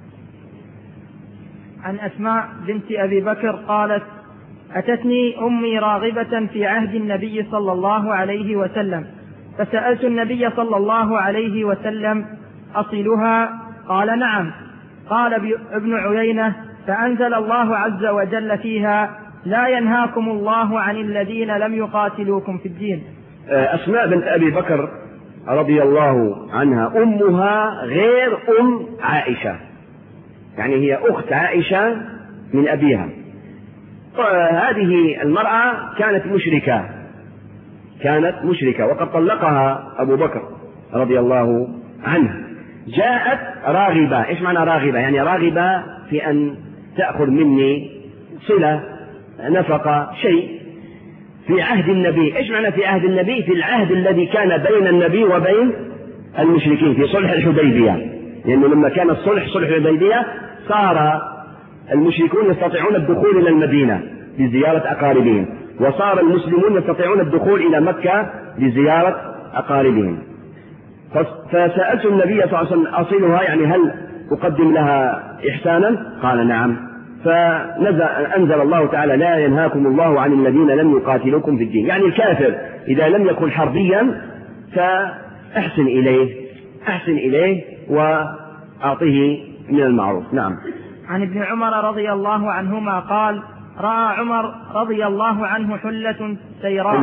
عن أسماء بنت أبي بكر قالت أتتني أمي راغبة في عهد النبي صلى الله عليه وسلم، فسألت النبي صلى الله عليه وسلم أصلها؟ قال نعم. قال ابن عيينة فأنزل الله عز وجل فيها لا ينهاكم الله عن الذين لم يقاتلوكم في الدين. أسماء بنت أبي بكر رضي الله عنها أمها غير أم عائشة، يعني هي أخت عائشة من أبيها. هذه المرأة كانت مشركة وقد طلقها أبو بكر رضي الله عنه. جاءت راغبة. إيش معنى راغبة؟ يعني راغبة في أن تأخذ مني صلة نفقة شيء في عهد النبي. إيش معنى في عهد النبي؟ في العهد الذي كان بين النبي وبين المشركين في صلح الحديبية، لأنه لما كان صلح الحديبية صار المشركون يستطيعون الدخول إلى المدينة لزيارة أقاربهم، وصار المسلمون يستطيعون الدخول إلى مكة لزيارة أقاربهم. فسألت النبي صلى الله عليه وسلم أصلها يعني هل أقدم لها إحسانا؟ قال نعم. فأنزل الله تعالى لا ينهاكم الله عن الذين لم يقاتلوكم في الدين، يعني الكافر إذا لم يكن حربيا فأحسن إليه وأعطيه من المعروف. نعم. عن ابن عمر رضي الله عنهما قال رأى عمر رضي الله عنه حلة سيراء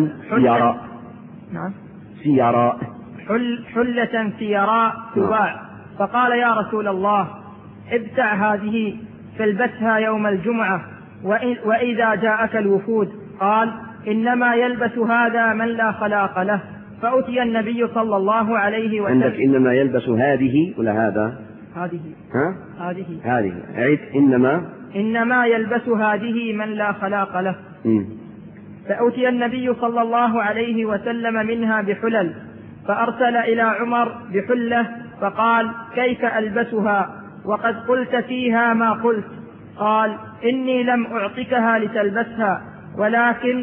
تباع، فقال يا رسول الله ابتع هذه فالبسها يوم الجمعة وإذا جاءك الوفود. قال إنما يلبس هذا من لا خلاق له. فأتي النبي صلى الله عليه وسلم. عندك إنما يلبس هذه ولا هذا؟ هذه عيد إنما يلبس هذه من لا خلاق له. فأتي النبي صلى الله عليه وسلم منها بحلل، فأرسل إلى عمر بحلة فقال كيف ألبسها وقد قلت فيها ما قلت؟ قال إني لم أعطكها لتلبسها ولكن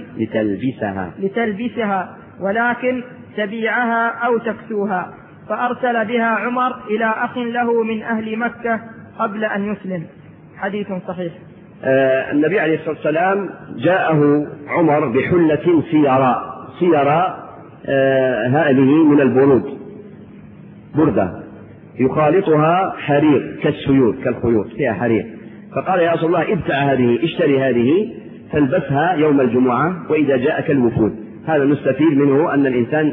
ولكن تبيعها أو تكسوها. فأرسل بها عمر إلى أخ له من أهل مكة قبل أن يسلم. حديث صحيح. النبي عليه الصلاة والسلام جاءه عمر بحلة سيراء هذه من البرود، بردة يخالطها حرير كالخيوط فيها حرير. فقال يا رسول الله ابتع هذه، اشتري هذه تلبسها يوم الجمعة وإذا جاءك الوفود. هذا نستفيد منه أن الإنسان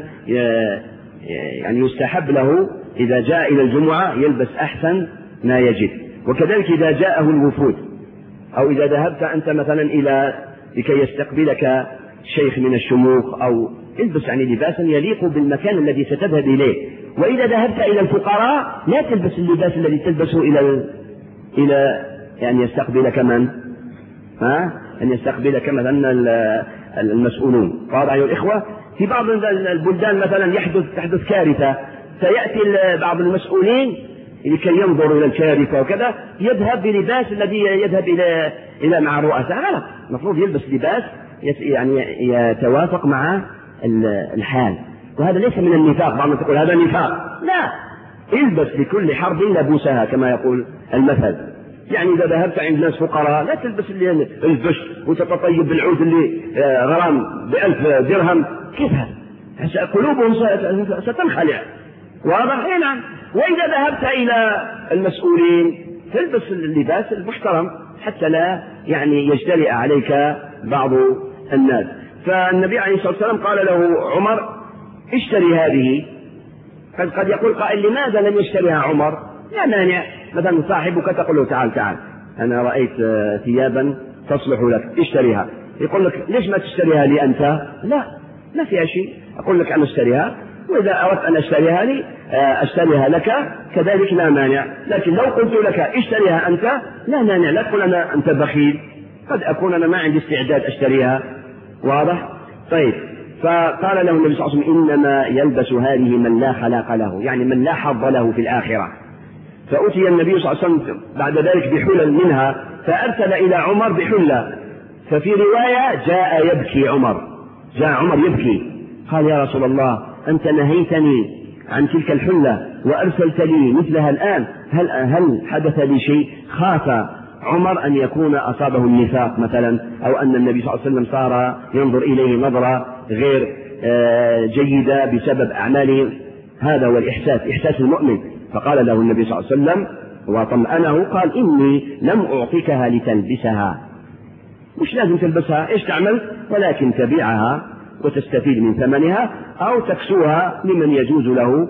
يعني يستحب له إذا جاء إلى الجمعة يلبس أحسن ما يجد. وكذلك إذا جاءه الوفود أو إذا ذهبت أنت مثلا لكي يستقبلك شيخ من الشيوخ أو البس يعني لباسا يليق بالمكان الذي ستذهب إليه. وإذا ذهبت إلى الفقراء لا تلبس اللباس الذي تلبسه إلى يعني يستقبلك من؟ أن يستقبلك مثلا المسؤولون. واضح أيها الإخوة؟ في بعض البلدان مثلا تحدث كارثة، فيأتي بعض المسؤولين لكي ينظروا إلى الكارثة وكذا يذهب بلباس الذي يذهب إلى مع الرؤساء. غلط، المفروض يلبس لباس يعني يتوافق مع الحال. وهذا ليس من النفاق. بعض تقول هذا نفاق، لا، البس لكل حرب لبوسها كما يقول المثل. يعني إذا ذهبت عند ناس فقراء لا تلبس البش وتتطيب بالعود اللي غرام ب1000 درهم. كيف هذا؟ قلوبهم ستنخلع. واضح؟ نعم. وإذا ذهبت إلى المسؤولين تلبس اللباس المحترم حتى لا يعني يجترئ عليك بعض الناس. فالنبي عليه الصلاة والسلام قال له عمر اشتري هذه. قد يقول قائل لماذا لم يشتريها عمر؟ لا مانع، مثلا صاحبك تقول له تعال أنا رأيت ثيابا تصلح لك اشتريها. يقول لك ليش ما تشتريها لي أنت؟ لا، ما فيها شيء، أقول لك أنا اشتريها، وإذا أردت أن أشتريها لي أشتريها لك كذلك لا مانع. لكن لو قلت لك اشتريها أنت لا مانع، لا تقول أنا أنت بخيل، قد أكون أنا ما عندي استعداد أشتريها. واضح؟ طيب. فقال له النبي صلى الله عليه وسلم إنما يلبس هذه من لا خلاق له، يعني من لا حظ له في الآخرة. فأتي النبي صلى الله عليه وسلم بعد ذلك بحلل منها، فأرسل إلى عمر بحلة. ففي رواية جاء يبكي عمر، جاء عمر يبكي، قال يا رسول الله أنت نهيتني عن تلك الحلة وأرسلت لي مثلها الآن، هل حدث لي شيء؟ خاف عمر أن يكون أصابه النفاق مثلا، أو أن النبي صلى الله عليه وسلم صار ينظر إليه نظرة غير جيدة بسبب أعماله. هذا هو الإحساس، إحساس المؤمن. فقال له النبي صلى الله عليه وسلم وطمأنه، قال إني لم أعطيكها لتلبسها، مش لازم تلبسها، إيش تعمل؟ ولكن تبيعها وتستفيد من ثمنها أو تكسوها لمن يجوز له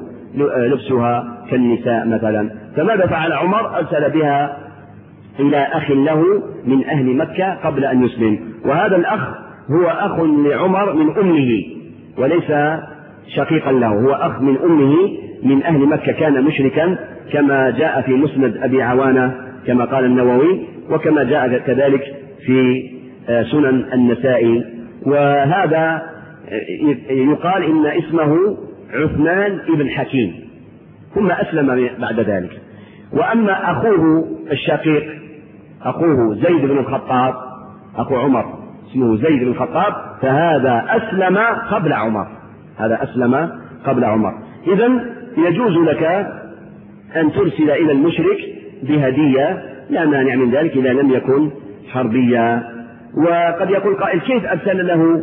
لبسها كالنساء مثلا. فماذا فعل عمر؟ أرسل بها إلى أخ له من أهل مكة قبل أن يسلم. وهذا الأخ هو أخ لعمر من أمه وليس شقيقا له، هو أخ من أمه من أهل مكة، كان مشركا كما جاء في مسند أبي عوانة كما قال النووي، وكما جاء كذلك في سنن النسائي. وهذا يقال إن اسمه عثمان بن حكيم، ثم أسلم بعد ذلك. وأما أخوه الشقيق أخوه زيد بن الخطاب، أخو عمر اسمه زيد بن الخطاب، فهذا أسلم قبل عمر، هذا أسلم قبل عمر. إذن يجوز لك أن ترسل إلى المشرك بهدية، لا مانع من ذلك إذا لم يكن حربيا. وقد يقول قائل كيف أرسل له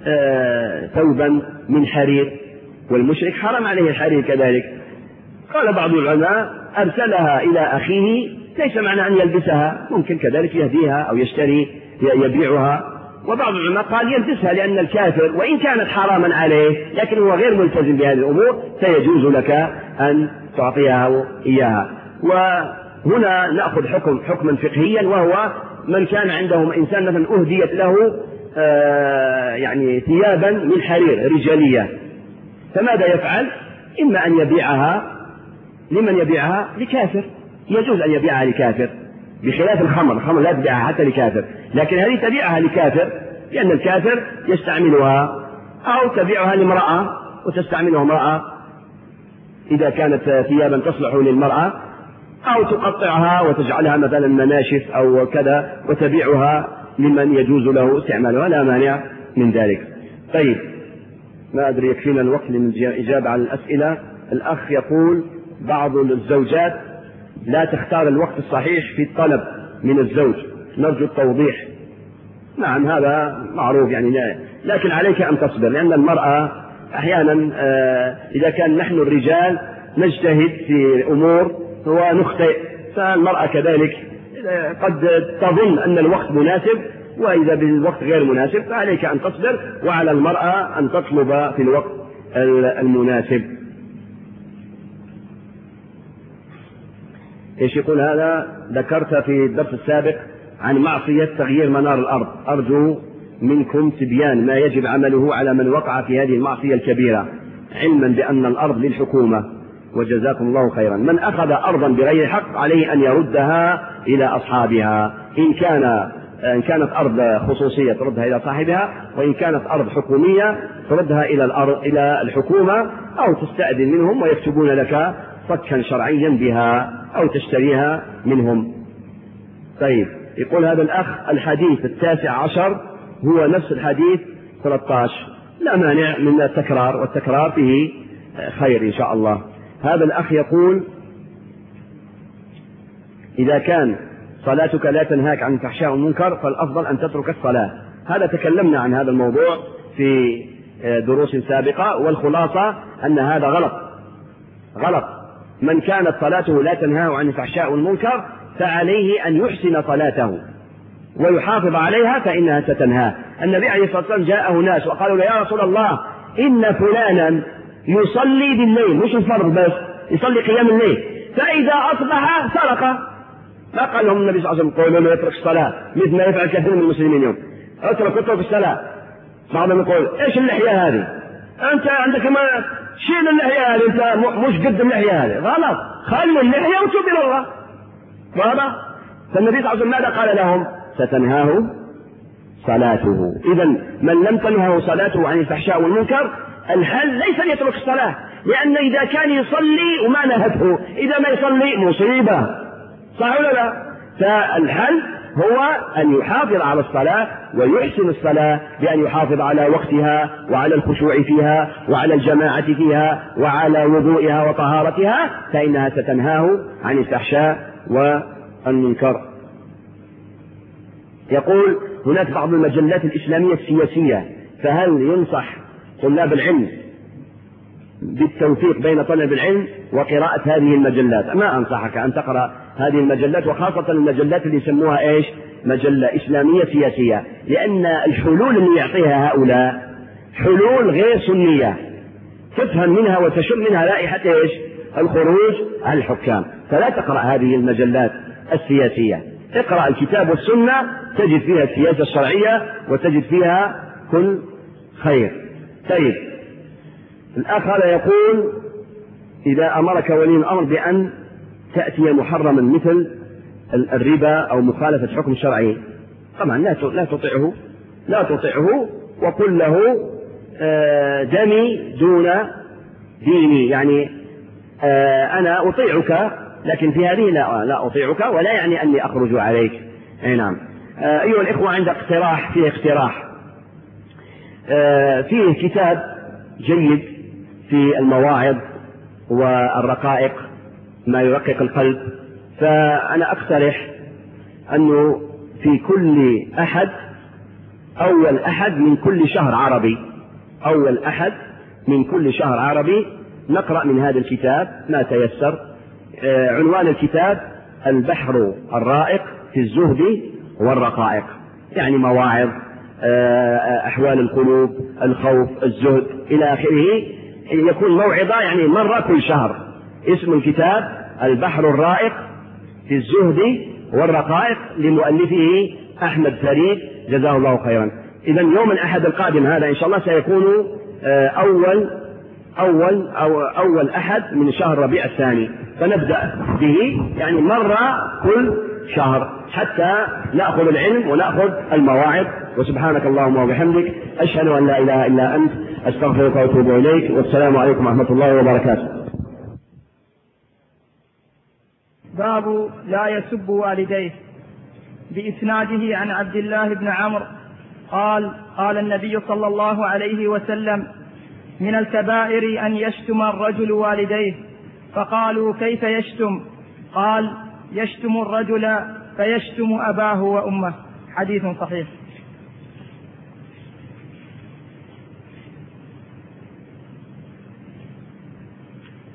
ثوبا من حرير والمشرك حرم عليه الحرير كذلك؟ قال بعض العلماء أرسلها إلى أخيه ليس معنى أن يلبسها، ممكن كذلك يهديها أو يشتري يبيعها. وبعض العلماء قال يلبسها لأن الكافر وإن كانت حراما عليه لكن هو غير ملتزم بهذه الأمور فيجوز لك أن تعطيها إياها. وهنا نأخذ حكما فقهيا، وهو من كان عنده إنسان مثلا أهديت له يعني ثيابا من حرير رجالية، فماذا يفعل؟ إما أن يبيعها لمن يبيعها لكافر، يجوز أن يبيعها لكافر، بخلاف الخمر لا تبيعها حتى لكافر، لكن هذه تبيعها لكافر لأن الكافر يستعملها، أو تبيعها لامرأة وتستعملها امرأة إذا كانت ثيابا تصلح للمرأة، أو تقطعها وتجعلها مثلا مناشف أو كذا وتبيعها لمن يجوز له استعمالها، لا مانع من ذلك. طيب، ما أدري يكفينا الوقت للإجابة على الأسئلة. الأخ يقول بعض الزوجات لا تختار الوقت الصحيح في الطلب من الزوج، نرجو التوضيح. نعم هذا معروف يعني، لكن عليك أن تصبر، لأن المرأة أحيانا إذا كان نحن الرجال نجتهد في أمور ونخطئ، فالمرأة كذلك قد تظن أن الوقت مناسب وإذا بالوقت غير مناسب فعليك أن تصبر، وعلى المرأة أن تطلب في الوقت المناسب. إيش يقول هذا؟ ذكرت في الدرس السابق عن معصية تغيير منار الأرض، أرجو منكم تبيان ما يجب عمله على من وقع في هذه المعصية الكبيرة، علما بأن الأرض للحكومة، وجزاكم الله خيرا. من أخذ أرضا بغير حق عليه أن يردها إلى أصحابها، إن كانت أرض خصوصية تردها إلى صاحبها، وإن كانت أرض حكومية تردها إلى الحكومة، أو تستأذن منهم ويكتبون لك صكا شرعيا بها، أو تشتريها منهم. طيب، يقول هذا الأخ: الحديث 19 هو نفس الحديث 13، لا مانع من التكرار، والتكرار فيه خير إن شاء الله. هذا الأخ يقول: إذا كان صلاتك لا تنهاك عن الفحشاء والمنكر فالأفضل أن تترك الصلاة. هذا تكلمنا عن هذا الموضوع في دروس سابقة، والخلاصة أن هذا غلط. من كانت صلاته لا تنهاه عن الفحشاء والمنكر فعليه أن يحسن صلاته ويحافظ عليها، فإنها ستنهاه. النبي عليه الصلاة والسلام جاءه ناس وقالوا له: يا رسول الله، إن فلانا يصلي بالليل، مش الفرض بس، يصلي قيام الليل، فإذا أصبح سرق. ما قال لهم النبي صلى الله عليه وسلم: قولوا له يترك الصلاة، مثل ما يفعل كثير من المسلمين اليوم، اترك الصلاة. بعضهم يقول: ايش اللحية هذه؟ انت عندك ما شيل اللحية هذه، انت مش قد اللحية هذه. غلط، خلي اللحية وتوب الى الله. واضح؟ فالنبي صلى الله عليه وسلم ماذا قال لهم؟ ستنهاه صلاته. اذا من لم تنهه صلاته عن الفحشاء والمنكر، الحل ليس ان يترك الصلاة، لان اذا كان يصلي وما نهته، اذا ما يصلي مصيبة، صح ولا لا؟ فالحل هو أن يحافظ على الصلاة ويحسن الصلاة، بأن يحافظ على وقتها وعلى الخشوع فيها وعلى الجماعة فيها وعلى وضوئها وطهارتها، فإنها ستنهاه عن الفحشاء والمنكر. يقول: هناك بعض المجلات الإسلامية السياسية، فهل ينصح طلاب العلم بالتوفيق بين طلب العلم وقراءة هذه المجلات؟ ما أنصحك أن تقرأ هذه المجلات، وخاصة المجلات اللي يسموها إيش؟ مجلة إسلامية سياسية، لأن الحلول اللي يعطيها هؤلاء حلول غير سنية، تفهم منها وتشم منها رائحة إيش؟ الخروج على الحكام. فلا تقرأ هذه المجلات السياسية، اقرأ الكتاب والسنة، تجد فيها السياسة الشرعية وتجد فيها كل خير. طيب، الأخ هذا يقول: إذا أمرك ولي الأمر بأن تأتي محرما مثل الربا أو مخالفة حكم شرعي، طبعا لا تطعه وقل له: دمي دون ديني، يعني أنا أطيعك، لكن في هذه لا أطيعك، ولا يعني أني أخرج عليك. أي نعم. أيها الإخوة، عند اقتراح، فيه كتاب جيد في المواعظ والرقائق، ما يرقق القلب، فأنا أقترح أنه في كل أحد أول أحد من كل شهر عربي نقرأ من هذا الكتاب ما تيسر. عنوان الكتاب: البحر الرائق في الزهد والرقائق، يعني مواعظ، أحوال القلوب، الخوف، الزهد إلى آخره، يكون موعظة يعني مرة كل شهر. اسم الكتاب البحر الرائق في الزهد والرقائق، لمؤلفه أحمد فريد جزاه الله خيرا. إذا يوم الأحد القادم هذا إن شاء الله سيكون أول أحد من شهر ربيع الثاني، فنبدأ به يعني مرة كل شهر حتى نأخذ العلم ونأخذ المواعظ. وسبحانك اللهم وبحمدك، أشهد أن لا إله إلا أنت، أستغفرك وأتوب إليك، والسلام عليكم ورحمة الله وبركاته. باب لا يسب والديه. بإسناده عن عبد الله بن عمرو قال النبي صلى الله عليه وسلم: من الكبائر أن يشتم الرجل والديه. فقالوا: كيف يشتم؟ قال: يشتم الرجل فيشتم أباه وأمه. حديث صحيح.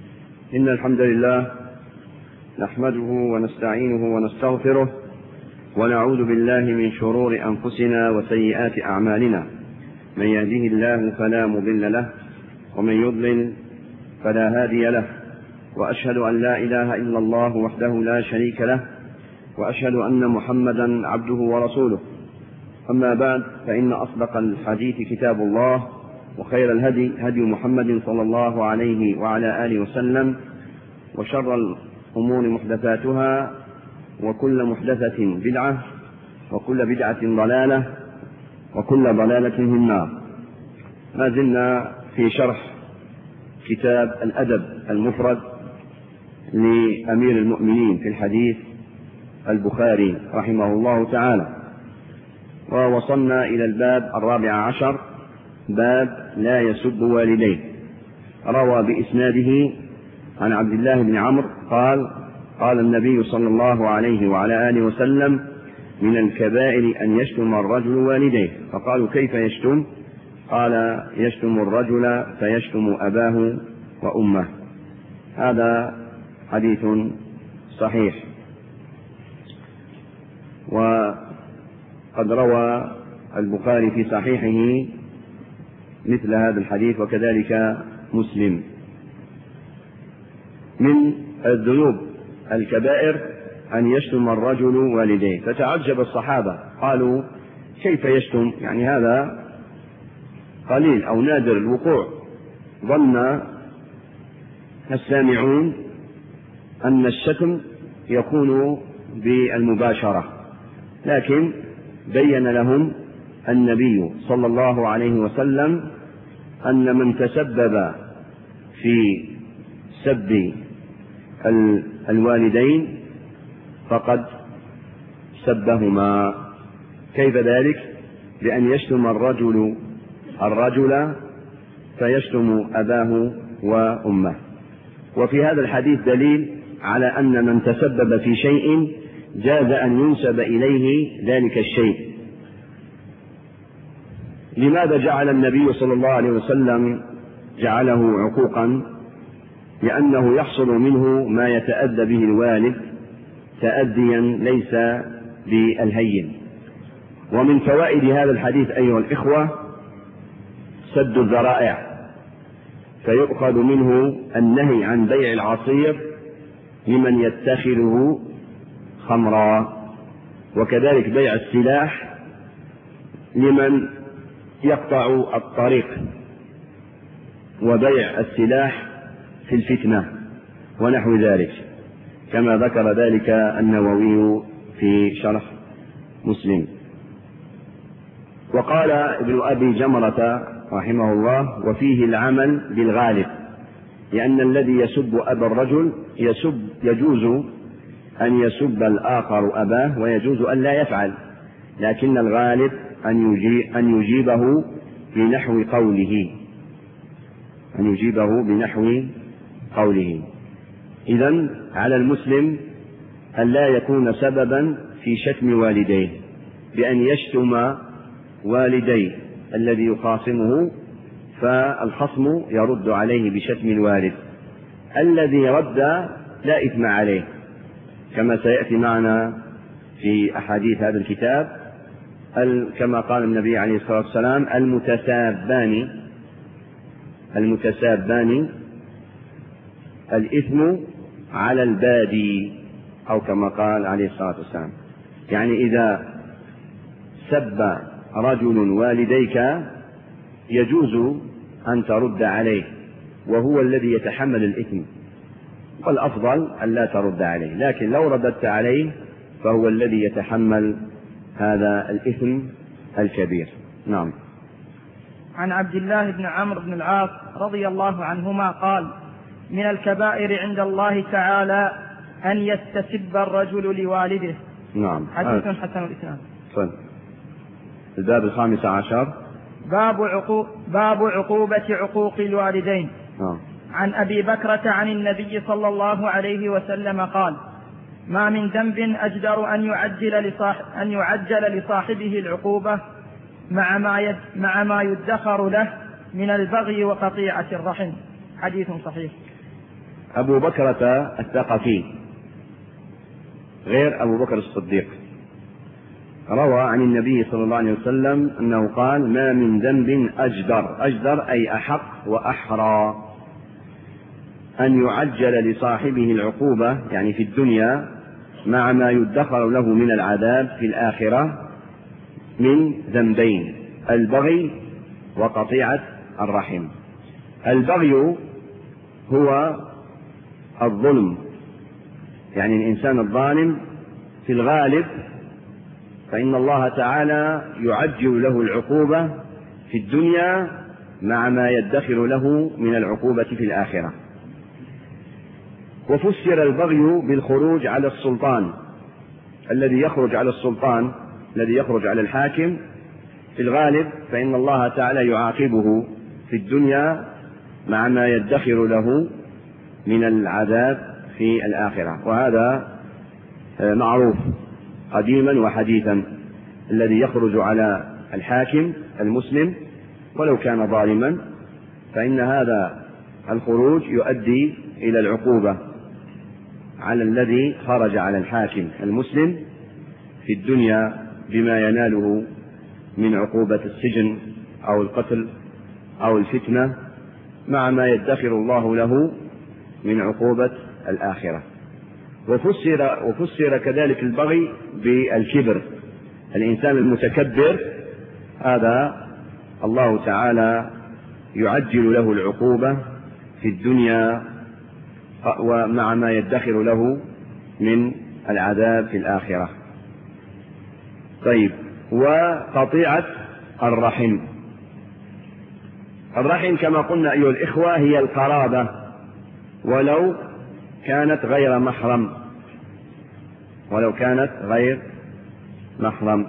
إن الحمد لله نحمده ونستعينه ونستغفره ونعوذ بالله من شرور أنفسنا وسيئات أعمالنا، من يهده الله فلا مضل له ومن يضلل فلا هادي له، وأشهد أن لا إله إلا الله وحده لا شريك له، وأشهد أن محمدا عبده ورسوله. أما بعد، فإن أصدق الحديث كتاب الله، وخير الهدي هدي محمد صلى الله عليه وعلى آله وسلم، وشر الأمور محدثاتها، وكل محدثة بدعة، وكل بدعة ضلالة، وكل ضلالة في النار. ما زلنا في شرح كتاب الأدب المفرد لأمير المؤمنين في الحديث البخاري رحمه الله تعالى، ووصلنا إلى الباب 14، باب لا يسب والديه. روى بإسناده عن عبد الله بن عمرو قال: قال النبي صلى الله عليه وعلى آله وسلم: من الكبائر أن يشتم الرجل والديه. فقالوا: كيف يشتم؟ قال: يشتم الرجل فيشتم أباه وأمه. هذا حديث صحيح. وقد روى البخاري في صحيحه مثل هذا الحديث، وكذلك مسلم. من الذنوب الكبائر أن يشتم الرجل والديه، فتعجب الصحابة قالوا: كيف يشتم؟ يعني هذا قليل أو نادر الوقوع. ظن السامعون أن الشتم يكون بالمباشرة، لكن بين لهم النبي صلى الله عليه وسلم أن من تسبب في سب الوالدين فقد سبهما. كيف ذلك؟ بأن يشتم الرجل فيشتم أباه وأمه. وفي هذا الحديث دليل على أن من تسبب في شيء جاز أن ينسب إليه ذلك الشيء. لماذا جعل النبي صلى الله عليه وسلم جعله عقوقا؟ لأنه يحصل منه ما يتأذى به الوالد تأذيا ليس بالهين. ومن فوائد هذا الحديث أيها الإخوة سد الذرائع، فيؤخذ منه النهي عن بيع العصير لمن يتخذه خمرا، وكذلك بيع السلاح لمن يقطع الطريق، وبيع السلاح في الفتنة ونحو ذلك، كما ذكر ذلك النووي في شرح مسلم. وقال ابن أبي جمرة رحمه الله: وفيه العمل بالغالب، لأن الذي يسب أبا الرجل يجوز أن يسب الآخر أباه، ويجوز أن لا يفعل، لكن الغالب أن يجيبه بنحو قوله. إذن على المسلم أن لا يكون سببا في شتم والديه بأن يشتم والديه الذي يخاصمه، فالخصم يرد عليه بشتم الوالد. الذي رد لا إثم عليه، كما سيأتي معنا في أحاديث هذا الكتاب، كما قال النبي عليه الصلاة والسلام: المتسابان الإثم على البادي، أو كما قال عليه الصلاة والسلام. يعني إذا سب رجل والديك يجوز أن ترد عليه، وهو الذي يتحمل الإثم، والأفضل أن لا ترد عليه، لكن لو رددت عليه فهو الذي يتحمل هذا الإثم الكبير. نعم. عن عبد الله بن عمرو بن العاص رضي الله عنهما قال: من الكبائر عند الله تعالى أن يستسب الرجل لوالده. نعم. حديث حسن الإسناد. الباب 15 باب عقوبة عقوق الوالدين. نعم. عن أبي بكرة عن النبي صلى الله عليه وسلم قال: ما من ذنب أجدر أن يعجل لصاحبه العقوبة مع ما يدخر له من البغي وقطيعة الرحم. حديث صحيح. أبو بكرة الثقفي غير أبو بكر الصديق، روى عن النبي صلى الله عليه وسلم أنه قال: ما من ذنب أجدر أي أحق وأحرى أن يعجل لصاحبه العقوبة يعني في الدنيا مع ما يدخر له من العذاب في الآخرة من ذنبين: البغي وقطيعة الرحم. البغي هو الظلم، يعني الإنسان الظالم في الغالب فإن الله تعالى يعجل له العقوبة في الدنيا مع ما يدخر له من العقوبة في الآخرة. وفسر البغي بالخروج على السلطان، الذي يخرج على السلطان الذي يخرج على الحاكم في الغالب فإن الله تعالى يعاقبه في الدنيا مع ما يدخر له من العذاب في الآخرة، وهذا معروف قديما وحديثا. الذي يخرج على الحاكم المسلم ولو كان ظالما فإن هذا الخروج يؤدي إلى العقوبة على الذي خرج على الحاكم المسلم في الدنيا بما يناله من عقوبة السجن أو القتل أو الفتنة مع ما يدخر الله له من عقوبة الآخرة. وفسر كذلك البغي بالكبر، الإنسان المتكبر هذا الله تعالى يعجل له العقوبة في الدنيا ومع ما يدخر له من العذاب في الآخرة. طيب، وقطيعة الرحم. الرحم كما قلنا أيها الإخوة هي القرابة ولو كانت غير محرم،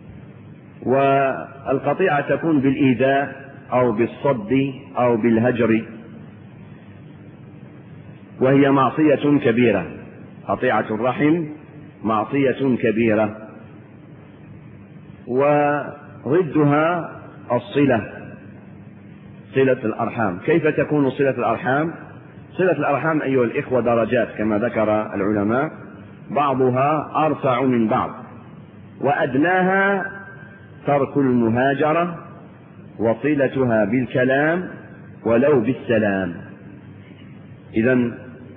والقطيعة تكون بالإيذاء أو بالصد أو بالهجر، وهي معصية كبيرة. قطيعة الرحم معصية كبيرة، وضدها صلة الأرحام. كيف تكون صلة الأرحام؟ صلة الأرحام أيها الإخوة درجات كما ذكر العلماء، بعضها أرفع من بعض، وأدناها ترك المهاجرة وصلتها بالكلام ولو بالسلام. إذن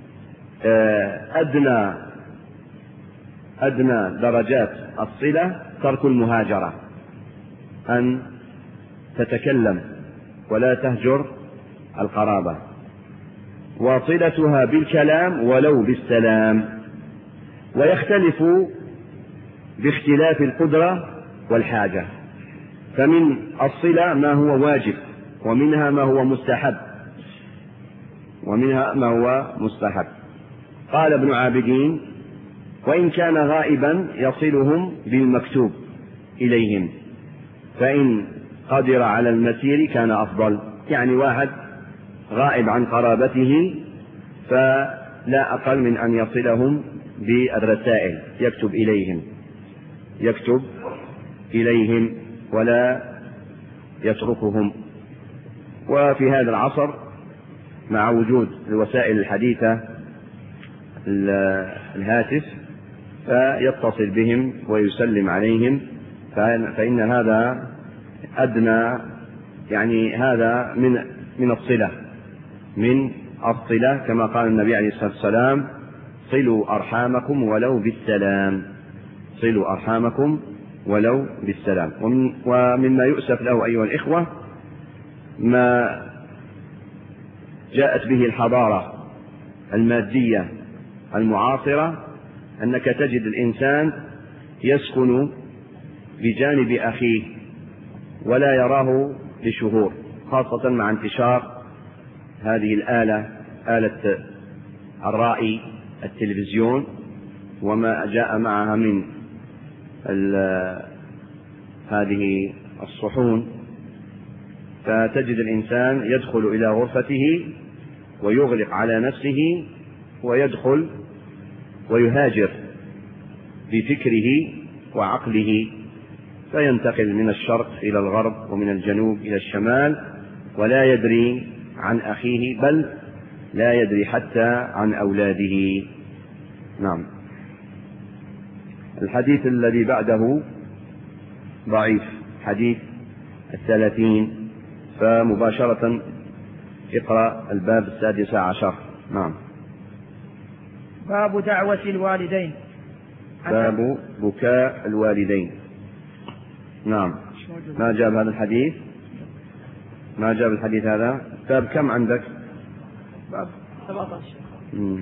أدنى درجات الصلة ترك المهاجرة، أن تتكلم ولا تهجر القرابة، وصلتها بالكلام ولو بالسلام. ويختلف باختلاف القدرة والحاجة، فمن الصلة ما هو واجب، ومنها ما هو مستحب. قال ابن عابدين: وإن كان غائبا يصلهم بالمكتوب إليهم، فإن قدر على المسير كان أفضل. يعني واحد غائب عن قرابته فلا أقل من أن يصلهم بالرسائل، يكتب إليهم ولا يتركهم. وفي هذا العصر مع وجود الوسائل الحديثة الهاتف فيتصل بهم ويسلم عليهم، فإن هذا أدنى، يعني هذا من الصلة كما قال النبي عليه الصلاة والسلام: صلوا أرحامكم ولو بالسلام. ومما يؤسف له أيها الإخوة ما جاءت به الحضارة المادية المعاصرة، أنك تجد الإنسان يسكن بجانب أخيه ولا يراه لشهور، خاصة مع انتشار هذه آلة الرائي التلفزيون وما جاء معها من هذه الصحون. فتجد الإنسان يدخل إلى غرفته ويغلق على نفسه ويدخل ويهاجر بفكره وعقله، فينتقل من الشرق إلى الغرب ومن الجنوب إلى الشمال، ولا يدري عن أخيه، بل لا يدري حتى عن أولاده. نعم. الحديث الذي بعده ضعيف، حديث 30. فمباشرة اقرأ الباب 16. نعم. باب دعوة الوالدين. باب بكاء الوالدين. نعم. ما جاب هذا الحديث؟ ما جاب الحديث هذا؟ باب كم عندك؟ باب 17.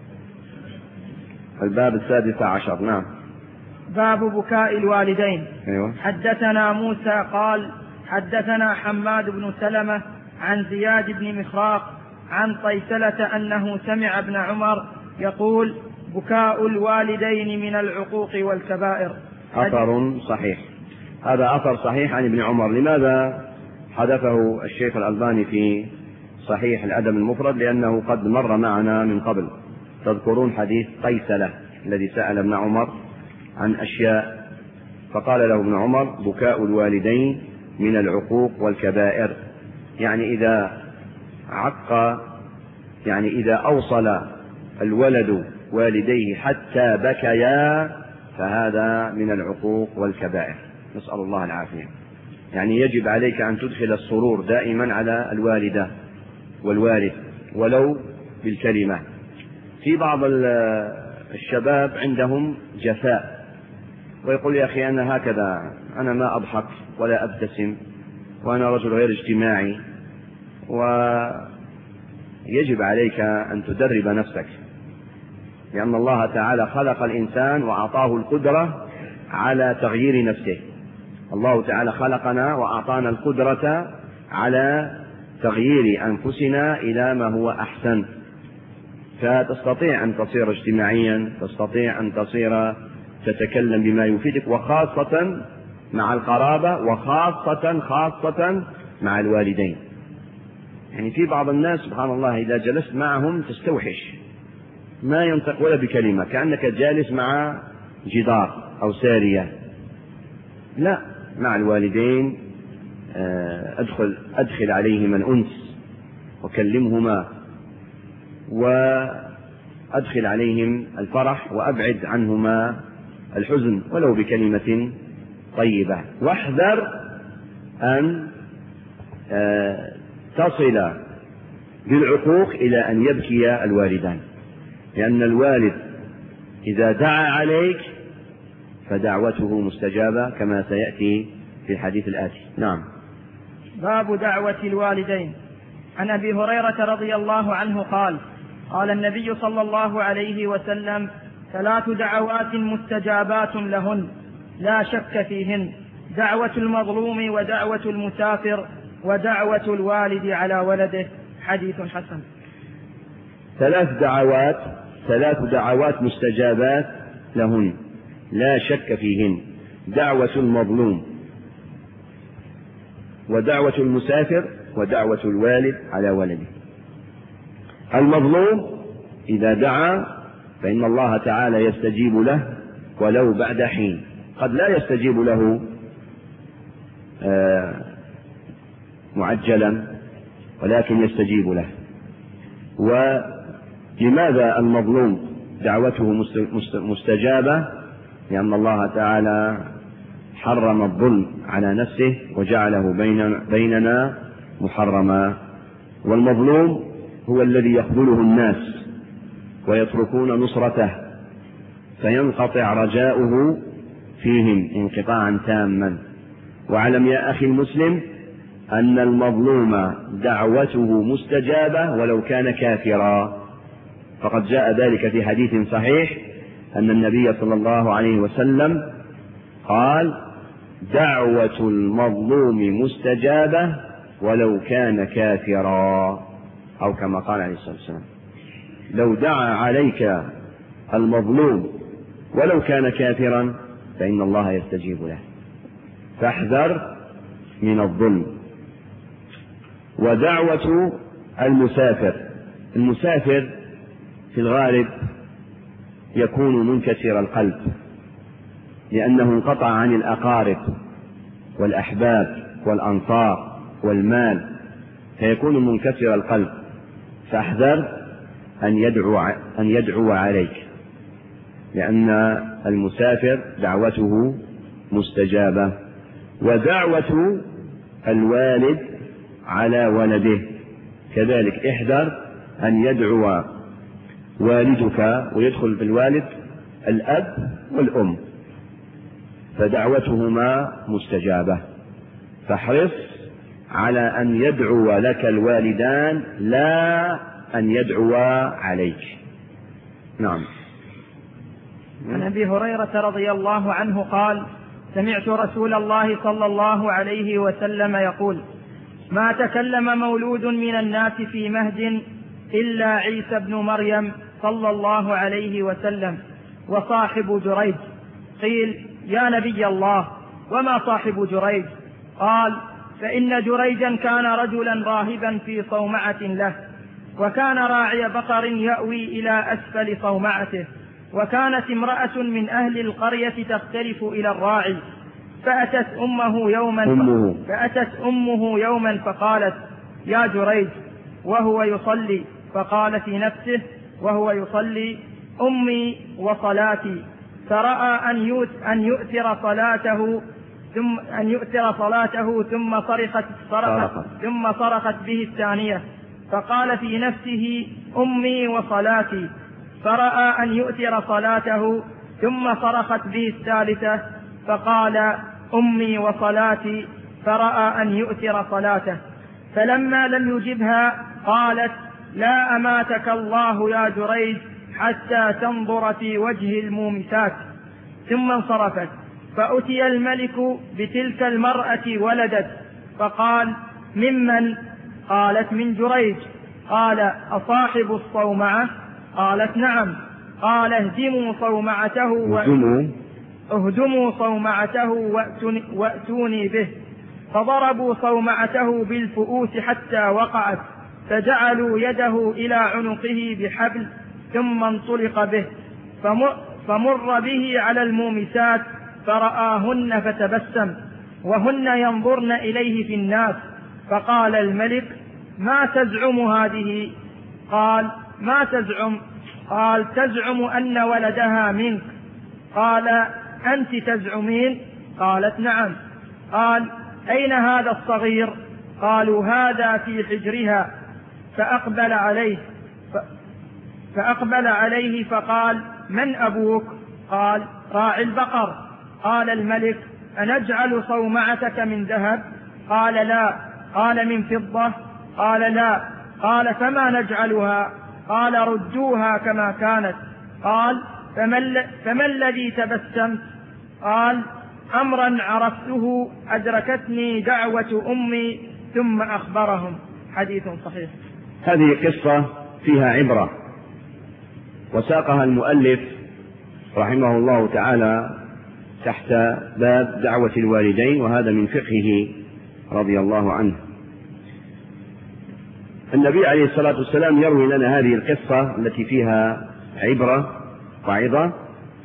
الباب 16. نعم. باب بكاء الوالدين. أيوة. حدثنا موسى قال حدثنا حماد بن سلمة عن زياد بن مخراق عن طيسلة أنه سمع ابن عمر يقول بكاء الوالدين من العقوق والكبائر. أثر صحيح، هذا أثر صحيح عن ابن عمر. لماذا حدثه الشيخ الألباني في صحيح الأدب المفرد؟ لأنه قد مر معنا من قبل. تذكرون حديث طيسلة الذي سأل ابن عمر عن أشياء، فقال له ابن عمر بكاء الوالدين من العقوق والكبائر، يعني إذا أوصل الولد والديه حتى بكيا فهذا من العقوق والكبائر، نسأل الله العافية. يعني يجب عليك أن تدخل السرور دائما على الوالدة والوالد ولو بالكلمة. في بعض الشباب عندهم جفاء ويقول يا أخي أنا هكذا، أنا ما أضحك ولا أبتسم وأنا رجل غير اجتماعي. ويجب عليك أن تدرب نفسك، لأن الله تعالى خلق الإنسان وأعطاه القدرة على تغيير نفسه. الله تعالى خلقنا وأعطانا القدرة على تغيير أنفسنا إلى ما هو أحسن، فتستطيع أن تصير اجتماعيا، تستطيع أن تصير تتكلم بما يفيدك، وخاصة مع القرابة، وخاصة مع الوالدين. يعني في بعض الناس سبحان الله إذا جلست معهم تستوحش، ما ينطق ولا بكلمة، كأنك جالس مع جدار أو سارية. لا، مع الوالدين أدخل عليهما الأنس وكلمهما، وأدخل عليهم الفرح، وأبعد عنهما الحزن ولو بكلمة طيبة. واحذر أن تصل بالعقوق إلى أن يبكي الوالدان، لأن الوالد إذا دعا عليك فدعوته مستجابة كما سيأتي في الحديث الآتي. نعم. باب دعوة الوالدين. عن أبي هريرة رضي الله عنه قال قال النبي صلى الله عليه وسلم 3 دعوات مستجابات لهن لا شك فيهن: دعوة المظلوم، ودعوة المسافر، ودعوة الوالد على ولده. حديث حسن. 3 دعوات مستجابات لهن لا شك فيهن: دعوة المظلوم، ودعوة المسافر، ودعوة الوالد على ولده. المظلوم إذا دعا فإن الله تعالى يستجيب له ولو بعد حين، قد لا يستجيب له معجلا ولكن يستجيب له. ولماذا المظلوم دعوته مستجابة؟ لأن الله تعالى حرم الظلم على نفسه وجعله بيننا محرما. والمظلوم هو الذي يخذله الناس ويتركون نصرته فينقطع رجاؤه فيهم انقطاعا تاما. واعلم يا أخي المسلم أن المظلوم دعوته مستجابة ولو كان كافرا، فقد جاء ذلك في حديث صحيح أن النبي صلى الله عليه وسلم قال: دعوة المظلوم مستجابة ولو كان كافرا، أو كما قال عليه الصلاة والسلام: لو دعا عليك المظلوم ولو كان كافرا فإن الله يستجيب له، فاحذر من الظلم. ودعوة المسافر في الغالب يكون منكسر القلب، لأنه انقطع عن الأقارب والأحباب والأنصار والمال، فيكون منكسر القلب، فاحذر أن يدعو عليك، لأن المسافر دعوته مستجابة. ودعوة الوالد على ولده كذلك، احذر أن يدعو والدك ويدخل بالوالد الأب والأم، فدعوتهما مستجابة، فاحرص على أن يدعو لك الوالدان لا أن يدعوا عليك. نعم. عن أبي هريرة رضي الله عنه قال: سمعت رسول الله صلى الله عليه وسلم يقول: ما تكلم مولود من الناس في مهد إلا عيسى ابن مريم صلى الله عليه وسلم وصاحب جريج. قيل: يا نبي الله، وما صاحب جريج؟ قال: فإن جريجا كان رجلا راهبا في صومعة له، وكان راعي بقر يأوي إلى أسفل صومعته، وكانت امرأة من أهل القرية تختلف إلى الراعي، فأتت أمه يوما فقالت: يا جريج، وهو يصلي، فقال في نفسه وهو يصلي: أمي وصلاتي. فرأى أن يؤثر صلاته ثم صرخت به الثانية، فقال في نفسه: أمي وصلاتي. فرأى أن يؤثر صلاته ثم صرخت به الثالثة، فقال: أمي وصلاتي. فرأى أن يؤثر صلاته، فلما لم يجبها قالت: لا أماتك الله يا جريج حتى تنظر في وجه المومسات. ثم انصرفت، فأتي الملك بتلك المرأة ولدت، فقال: ممن؟ قالت: من جريج. قال: أصاحب الصومعة؟ قالت: نعم. قال: اهدموا صومعته وأتوني به. فضربوا صومعته بالفؤوس حتى وقعت، فجعلوا يده إلى عنقه بحبل، ثم انطلق به، فمر به على المومسات فرآهن فتبسم، وهن ينظرن إليه في الناس. فقال الملك: ما تزعم هذه؟ قال: ما تزعم؟ قال: تزعم أن ولدها منك. قال: أنت تزعمين؟ قالت: نعم. قال: أين هذا الصغير؟ قالوا: هذا في حجرها. فأقبل عليه فقال: من أبوك؟ قال: راعي البقر. قال الملك: أنجعل صومعتك من ذهب؟ قال: لا. قال: من فضة؟ قال: لا. قال: فما نجعلها؟ قال: ردوها كما كانت. قال: فما الذي تبسمت؟ قال: أمرا عرفته أدركتني دعوة أمي. ثم أخبرهم. حديث صحيح. هذه قصة فيها عبرة، وساقها المؤلف رحمه الله تعالى تحت باب دعوة الوالدين، وهذا من فقهه رضي الله عنه. النبي عليه الصلاة والسلام يروي لنا هذه القصة التي فيها عبرة وعظة،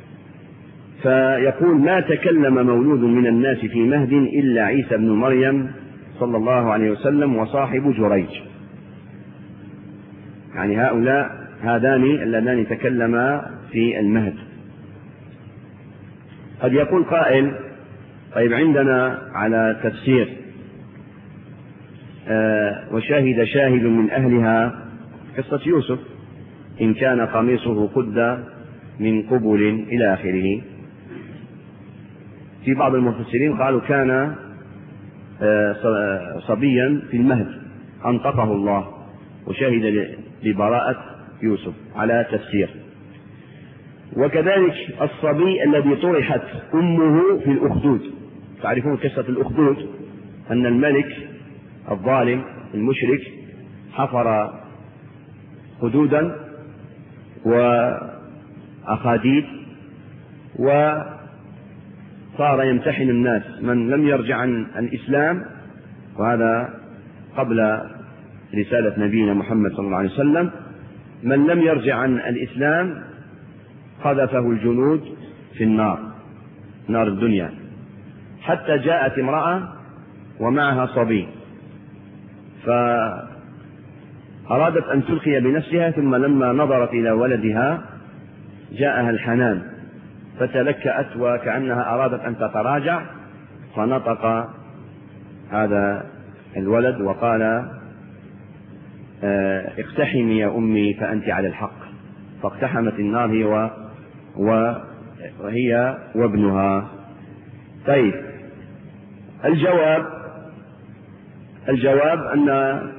فيقول: ما تكلم مولود من الناس في مهد إلا عيسى بن مريم صلى الله عليه وسلم وصاحب جريج. يعني هذان اللذان تكلما في المهد. قد يقول قائل: طيب عندنا على تفسير وشاهد شاهد من أهلها قصة يوسف، إن كان قميصه قد من قبل إلى آخره. في بعض المفسرين قالوا كان صبيا في المهد أنطقه الله، وشهد لبراءة يوسف على تفسير. وكذلك الصبي الذي طرحت أمه في الأخدود. تعرفون قصة الأخدود، أن الملك الظالم المشرك حفر خدودا وأخاديد، وصار يمتحن الناس من لم يرجع عن الإسلام، وهذا قبل رسالة نبينا محمد صلى الله عليه وسلم. من لم يرجع عن الإسلام قذفه الجنود في نار الدنيا، حتى جاءت امرأة ومعها صبي، فأرادت أن تلقي بنفسها، ثم لما نظرت إلى ولدها جاءها الحنان فتلكأت وكأنها أرادت أن تتراجع، فنطق هذا الولد وقال اقتحمي يا أمي فأنت على الحق، فاقتحمت النار وهي وابنها. طيب، الجواب أن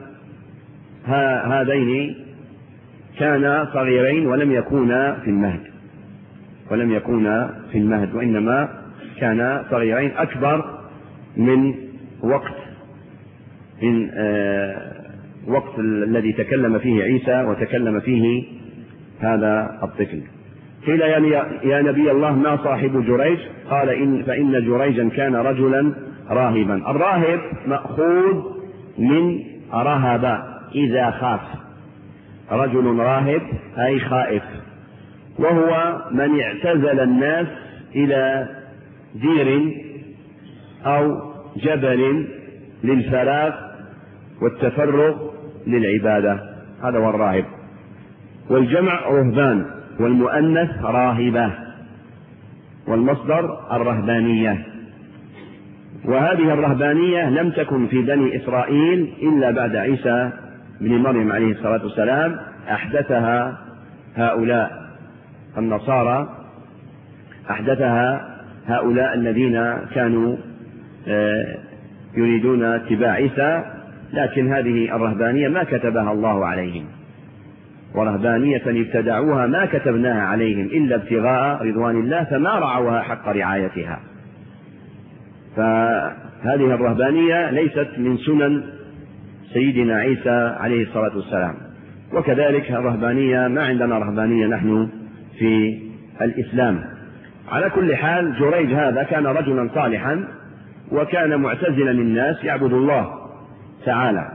هذين كانا صغيرين ولم يكونا في المهد وإنما كانا صغيرين أكبر من وقت الذي تكلم فيه عيسى وتكلم فيه هذا الطفل. قيل يا نبي الله ما صاحب جريج؟ قال فإن جريجا كان رجلا راهبا. الراهب مأخوذ من رهب إذا خاف، رجل راهب أي خائف، وهو من اعتزل الناس إلى دير أو جبل للفراغ والتفرغ للعبادة، هذا هو الراهب. والجمع رهبان والمؤنث راهبة والمصدر الرهبانية. وهذه الرهبانية لم تكن في بني إسرائيل إلا بعد عيسى بن مريم عليه الصلاة والسلام، أحدثها هؤلاء النصارى، أحدثها هؤلاء الذين كانوا يريدون اتباع عيسى، لكن هذه الرهبانية ما كتبها الله عليهم، ورهبانية ابتدعوها ما كتبناها عليهم إلا ابتغاء رضوان الله فما رعوها حق رعايتها. فهذه الرهبانية ليست من سنن سيدنا عيسى عليه الصلاة والسلام، وكذلك الرهبانية ما عندنا رهبانية نحن في الإسلام. على كل حال جريج هذا كان رجلا صالحا وكان معتزلا للناس يعبد الله تعالى.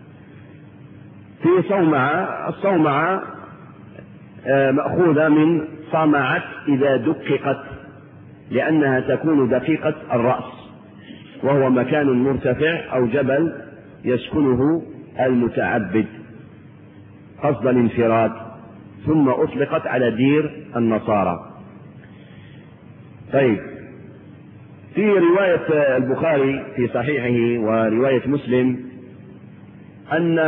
في الصومعة مأخوذة من صمعت إذا دققت، لأنها تكون دقيقة الرأس، وهو مكان مرتفع أو جبل يسكنه المتعبد قصد الانفراد، ثم أطلقت على دير النصارى. طيب، في رواية البخاري في صحيحه ورواية مسلم أن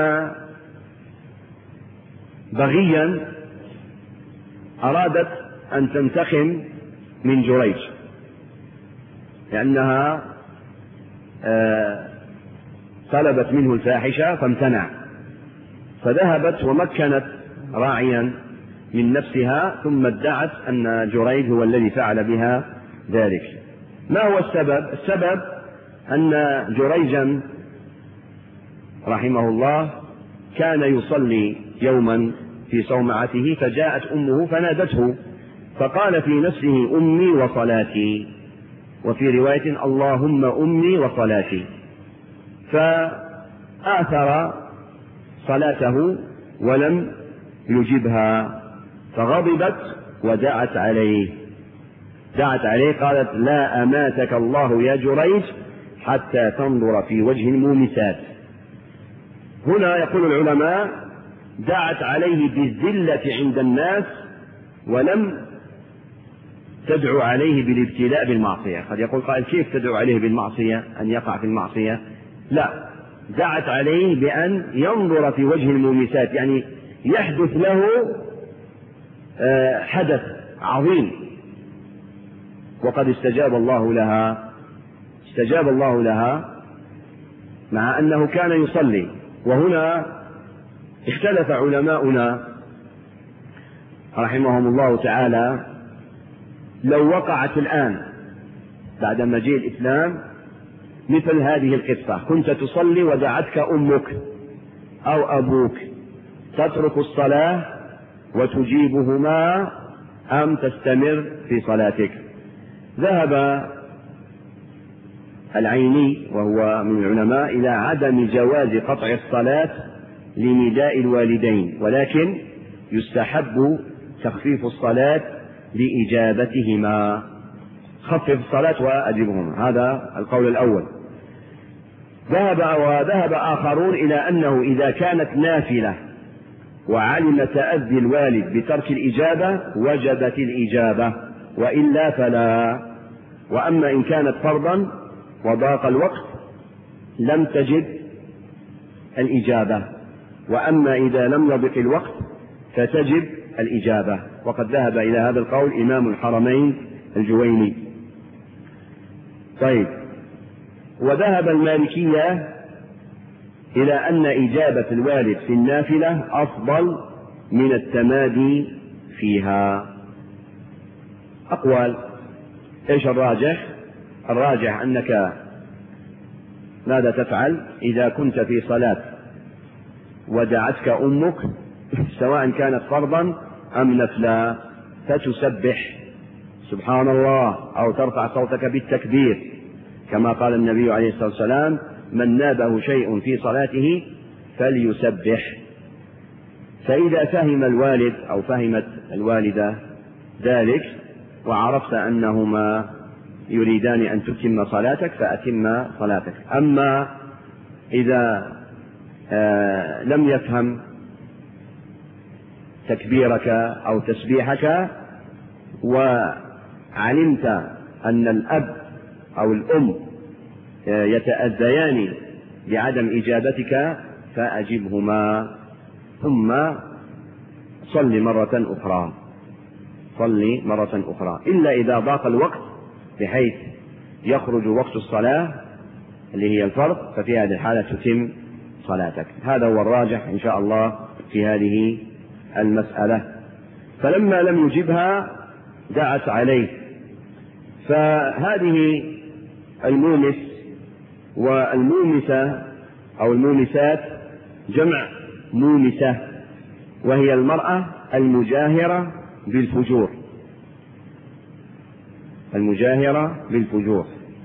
بغيا أرادت أن تنتقم من جريج لأنها طلبت منه الفاحشة فامتنع، فذهبت ومكنت راعيا من نفسها ثم ادعت أن جريج هو الذي فعل بها ذلك. ما هو السبب؟ السبب أن جريجا رحمه الله كان يصلي يوما في صومعته، فجاءت أمه فنادته فقال في نفسه أمي وصلاتي، وفي رواية اللهم أمي وصلاتي، فآثر صلاته ولم يجبها، فغضبت ودعت عليه قالت لا أماتك الله يا جريج حتى تنظر في وجه المومسات. هنا يقول العلماء دعت عليه بالذلة عند الناس ولم تدعو عليه بالابتلاء بالمعصية. قد يقول قائل كيف تدعو عليه بالمعصية أن يقع في المعصية؟ لا، دعت عليه بأن ينظر في وجه المومسات، يعني يحدث له حدث عظيم، وقد استجاب الله لها مع أنه كان يصلي. وهنا اختلف علماؤنا رحمهم الله تعالى، لو وقعت الآن بعد مجيء الإسلام مثل هذه القصة، كنت تصلي ودعتك أمك أو أبوك، تترك الصلاة وتجيبهما أم تستمر في صلاتك؟ ذهب العيني وهو من العلماء إلى عدم جواز قطع الصلاة لنداء الوالدين، ولكن يستحب تخفيف الصلاة لإجابتهما، خفف الصلاة وأجبهما، هذا القول الأول. وذهب آخرون إلى أنه إذا كانت نافلة وعلم تأذي الوالد بترك الإجابة وجبت الإجابة، وإلا فلا. وأما إن كانت فرضا وضاق الوقت لم تجب الإجابة، وأما إذا لم يضق الوقت فتجب الإجابة. وقد ذهب إلى هذا القول إمام الحرمين الجويني. طيب، وذهب المالكية إلى أن إجابة الوالد في النافلة أفضل من التمادي فيها. أقوال. إيش الراجح؟ الراجح أنك ماذا تفعل إذا كنت في صلاة ودعتك أمك سواء كانت فرضا أم نفلا، فتسبح سبحان الله أو ترفع صوتك بالتكبير، كما قال النبي عليه الصلاة والسلام: من نابه شيء في صلاته فليسبح. فإذا فهم الوالد أو فهمت الوالدة ذلك وعرفت أنهما يريدان أن تتم صلاتك فأتم صلاتك. أما إذا لم يفهم تكبيرك أو تسبيحك وعلمت أن الأب أو الأم يتأذيان بعدم إجابتك فأجبهما، ثم صل مرة أخرى، إلا إذا ضاق الوقت بحيث يخرج وقت الصلاة اللي هي الفرض، ففي هذه الحالة تتم صلاتك. هذا هو الراجح إن شاء الله في هذه المسألة. فلما لم يجبها دعت عليه. فهذه المومس والمومسة أو المومسات جمع مومسة، وهي المرأة المجاهرة بالفجور.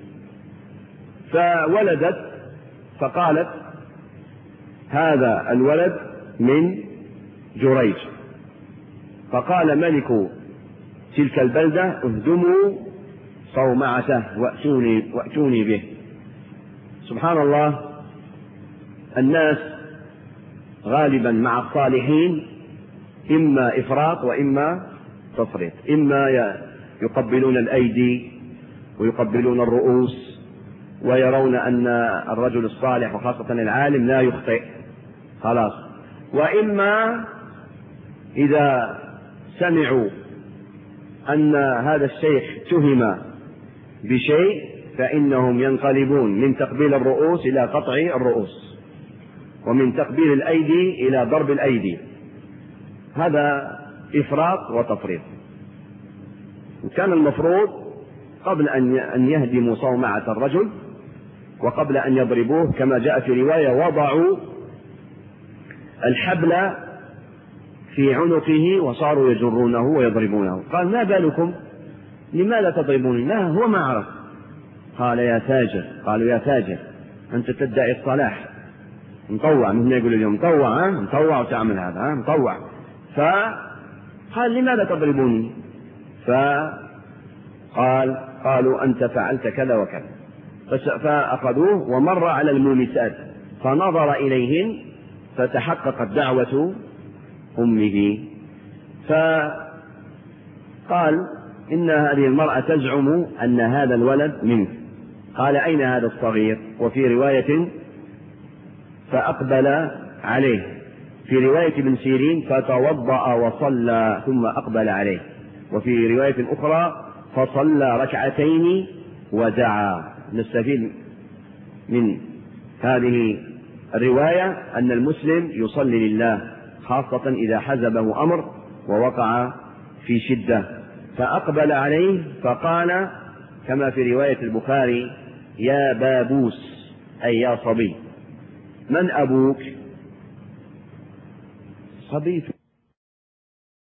فولدت فقالت: هذا الولد من جريج. فقال ملك تلك البلدة: اهدموا صومعته وأتوني به. سبحان الله، الناس غالبا مع الصالحين إما إفراط وإما تفريط، إما يقبلون الأيدي ويقبلون الرؤوس ويرون أن الرجل الصالح وخاصة العالم لا يخطئ خلاص، وإما إذا سمعوا أن هذا الشيخ تهم بشيء فإنهم ينقلبون من تقبيل الرؤوس إلى قطع الرؤوس، ومن تقبيل الأيدي إلى ضرب الأيدي. هذا إفراط وتفريط. وكان المفروض قبل أن يهدموا صومعة الرجل وقبل أن يضربوه كما جاء في رواية وضعوا الحبل في عنقه وصاروا يجرونه ويضربونه. قال: ما بالكم؟ لماذا تضربون؟ لا، هو ما عرف. قال: يا تاجر. قالوا: يا تاجر، أنت تدعي الصلاح، مطوع، مثل ما يقول اليوم مطوع، مطوع وتعمل هذا، مطوع. فقال: لماذا تضربوني؟ قالوا: أنت فعلت كذا وكذا. فأخذوه ومر على المومسات فنظر إليهن فتحققت دعوة أمه، فقال: إن هذه المرأة تزعم أن هذا الولد منك. قال: أين هذا الصغير؟ وفي رواية فأقبل عليه، في رواية ابن سيرين فتوضأ وصلى ثم أقبل عليه، وفي رواية أخرى فصلى ركعتين ودعا. نستفيد من هذه الرواية أن المسلم يصلي لله، خاصة إذا حزبه أمر ووقع في شدة. فأقبل عليه فقال كما في رواية البخاري: يا بابوس، أي يا صبي. من أبوك؟ صبيت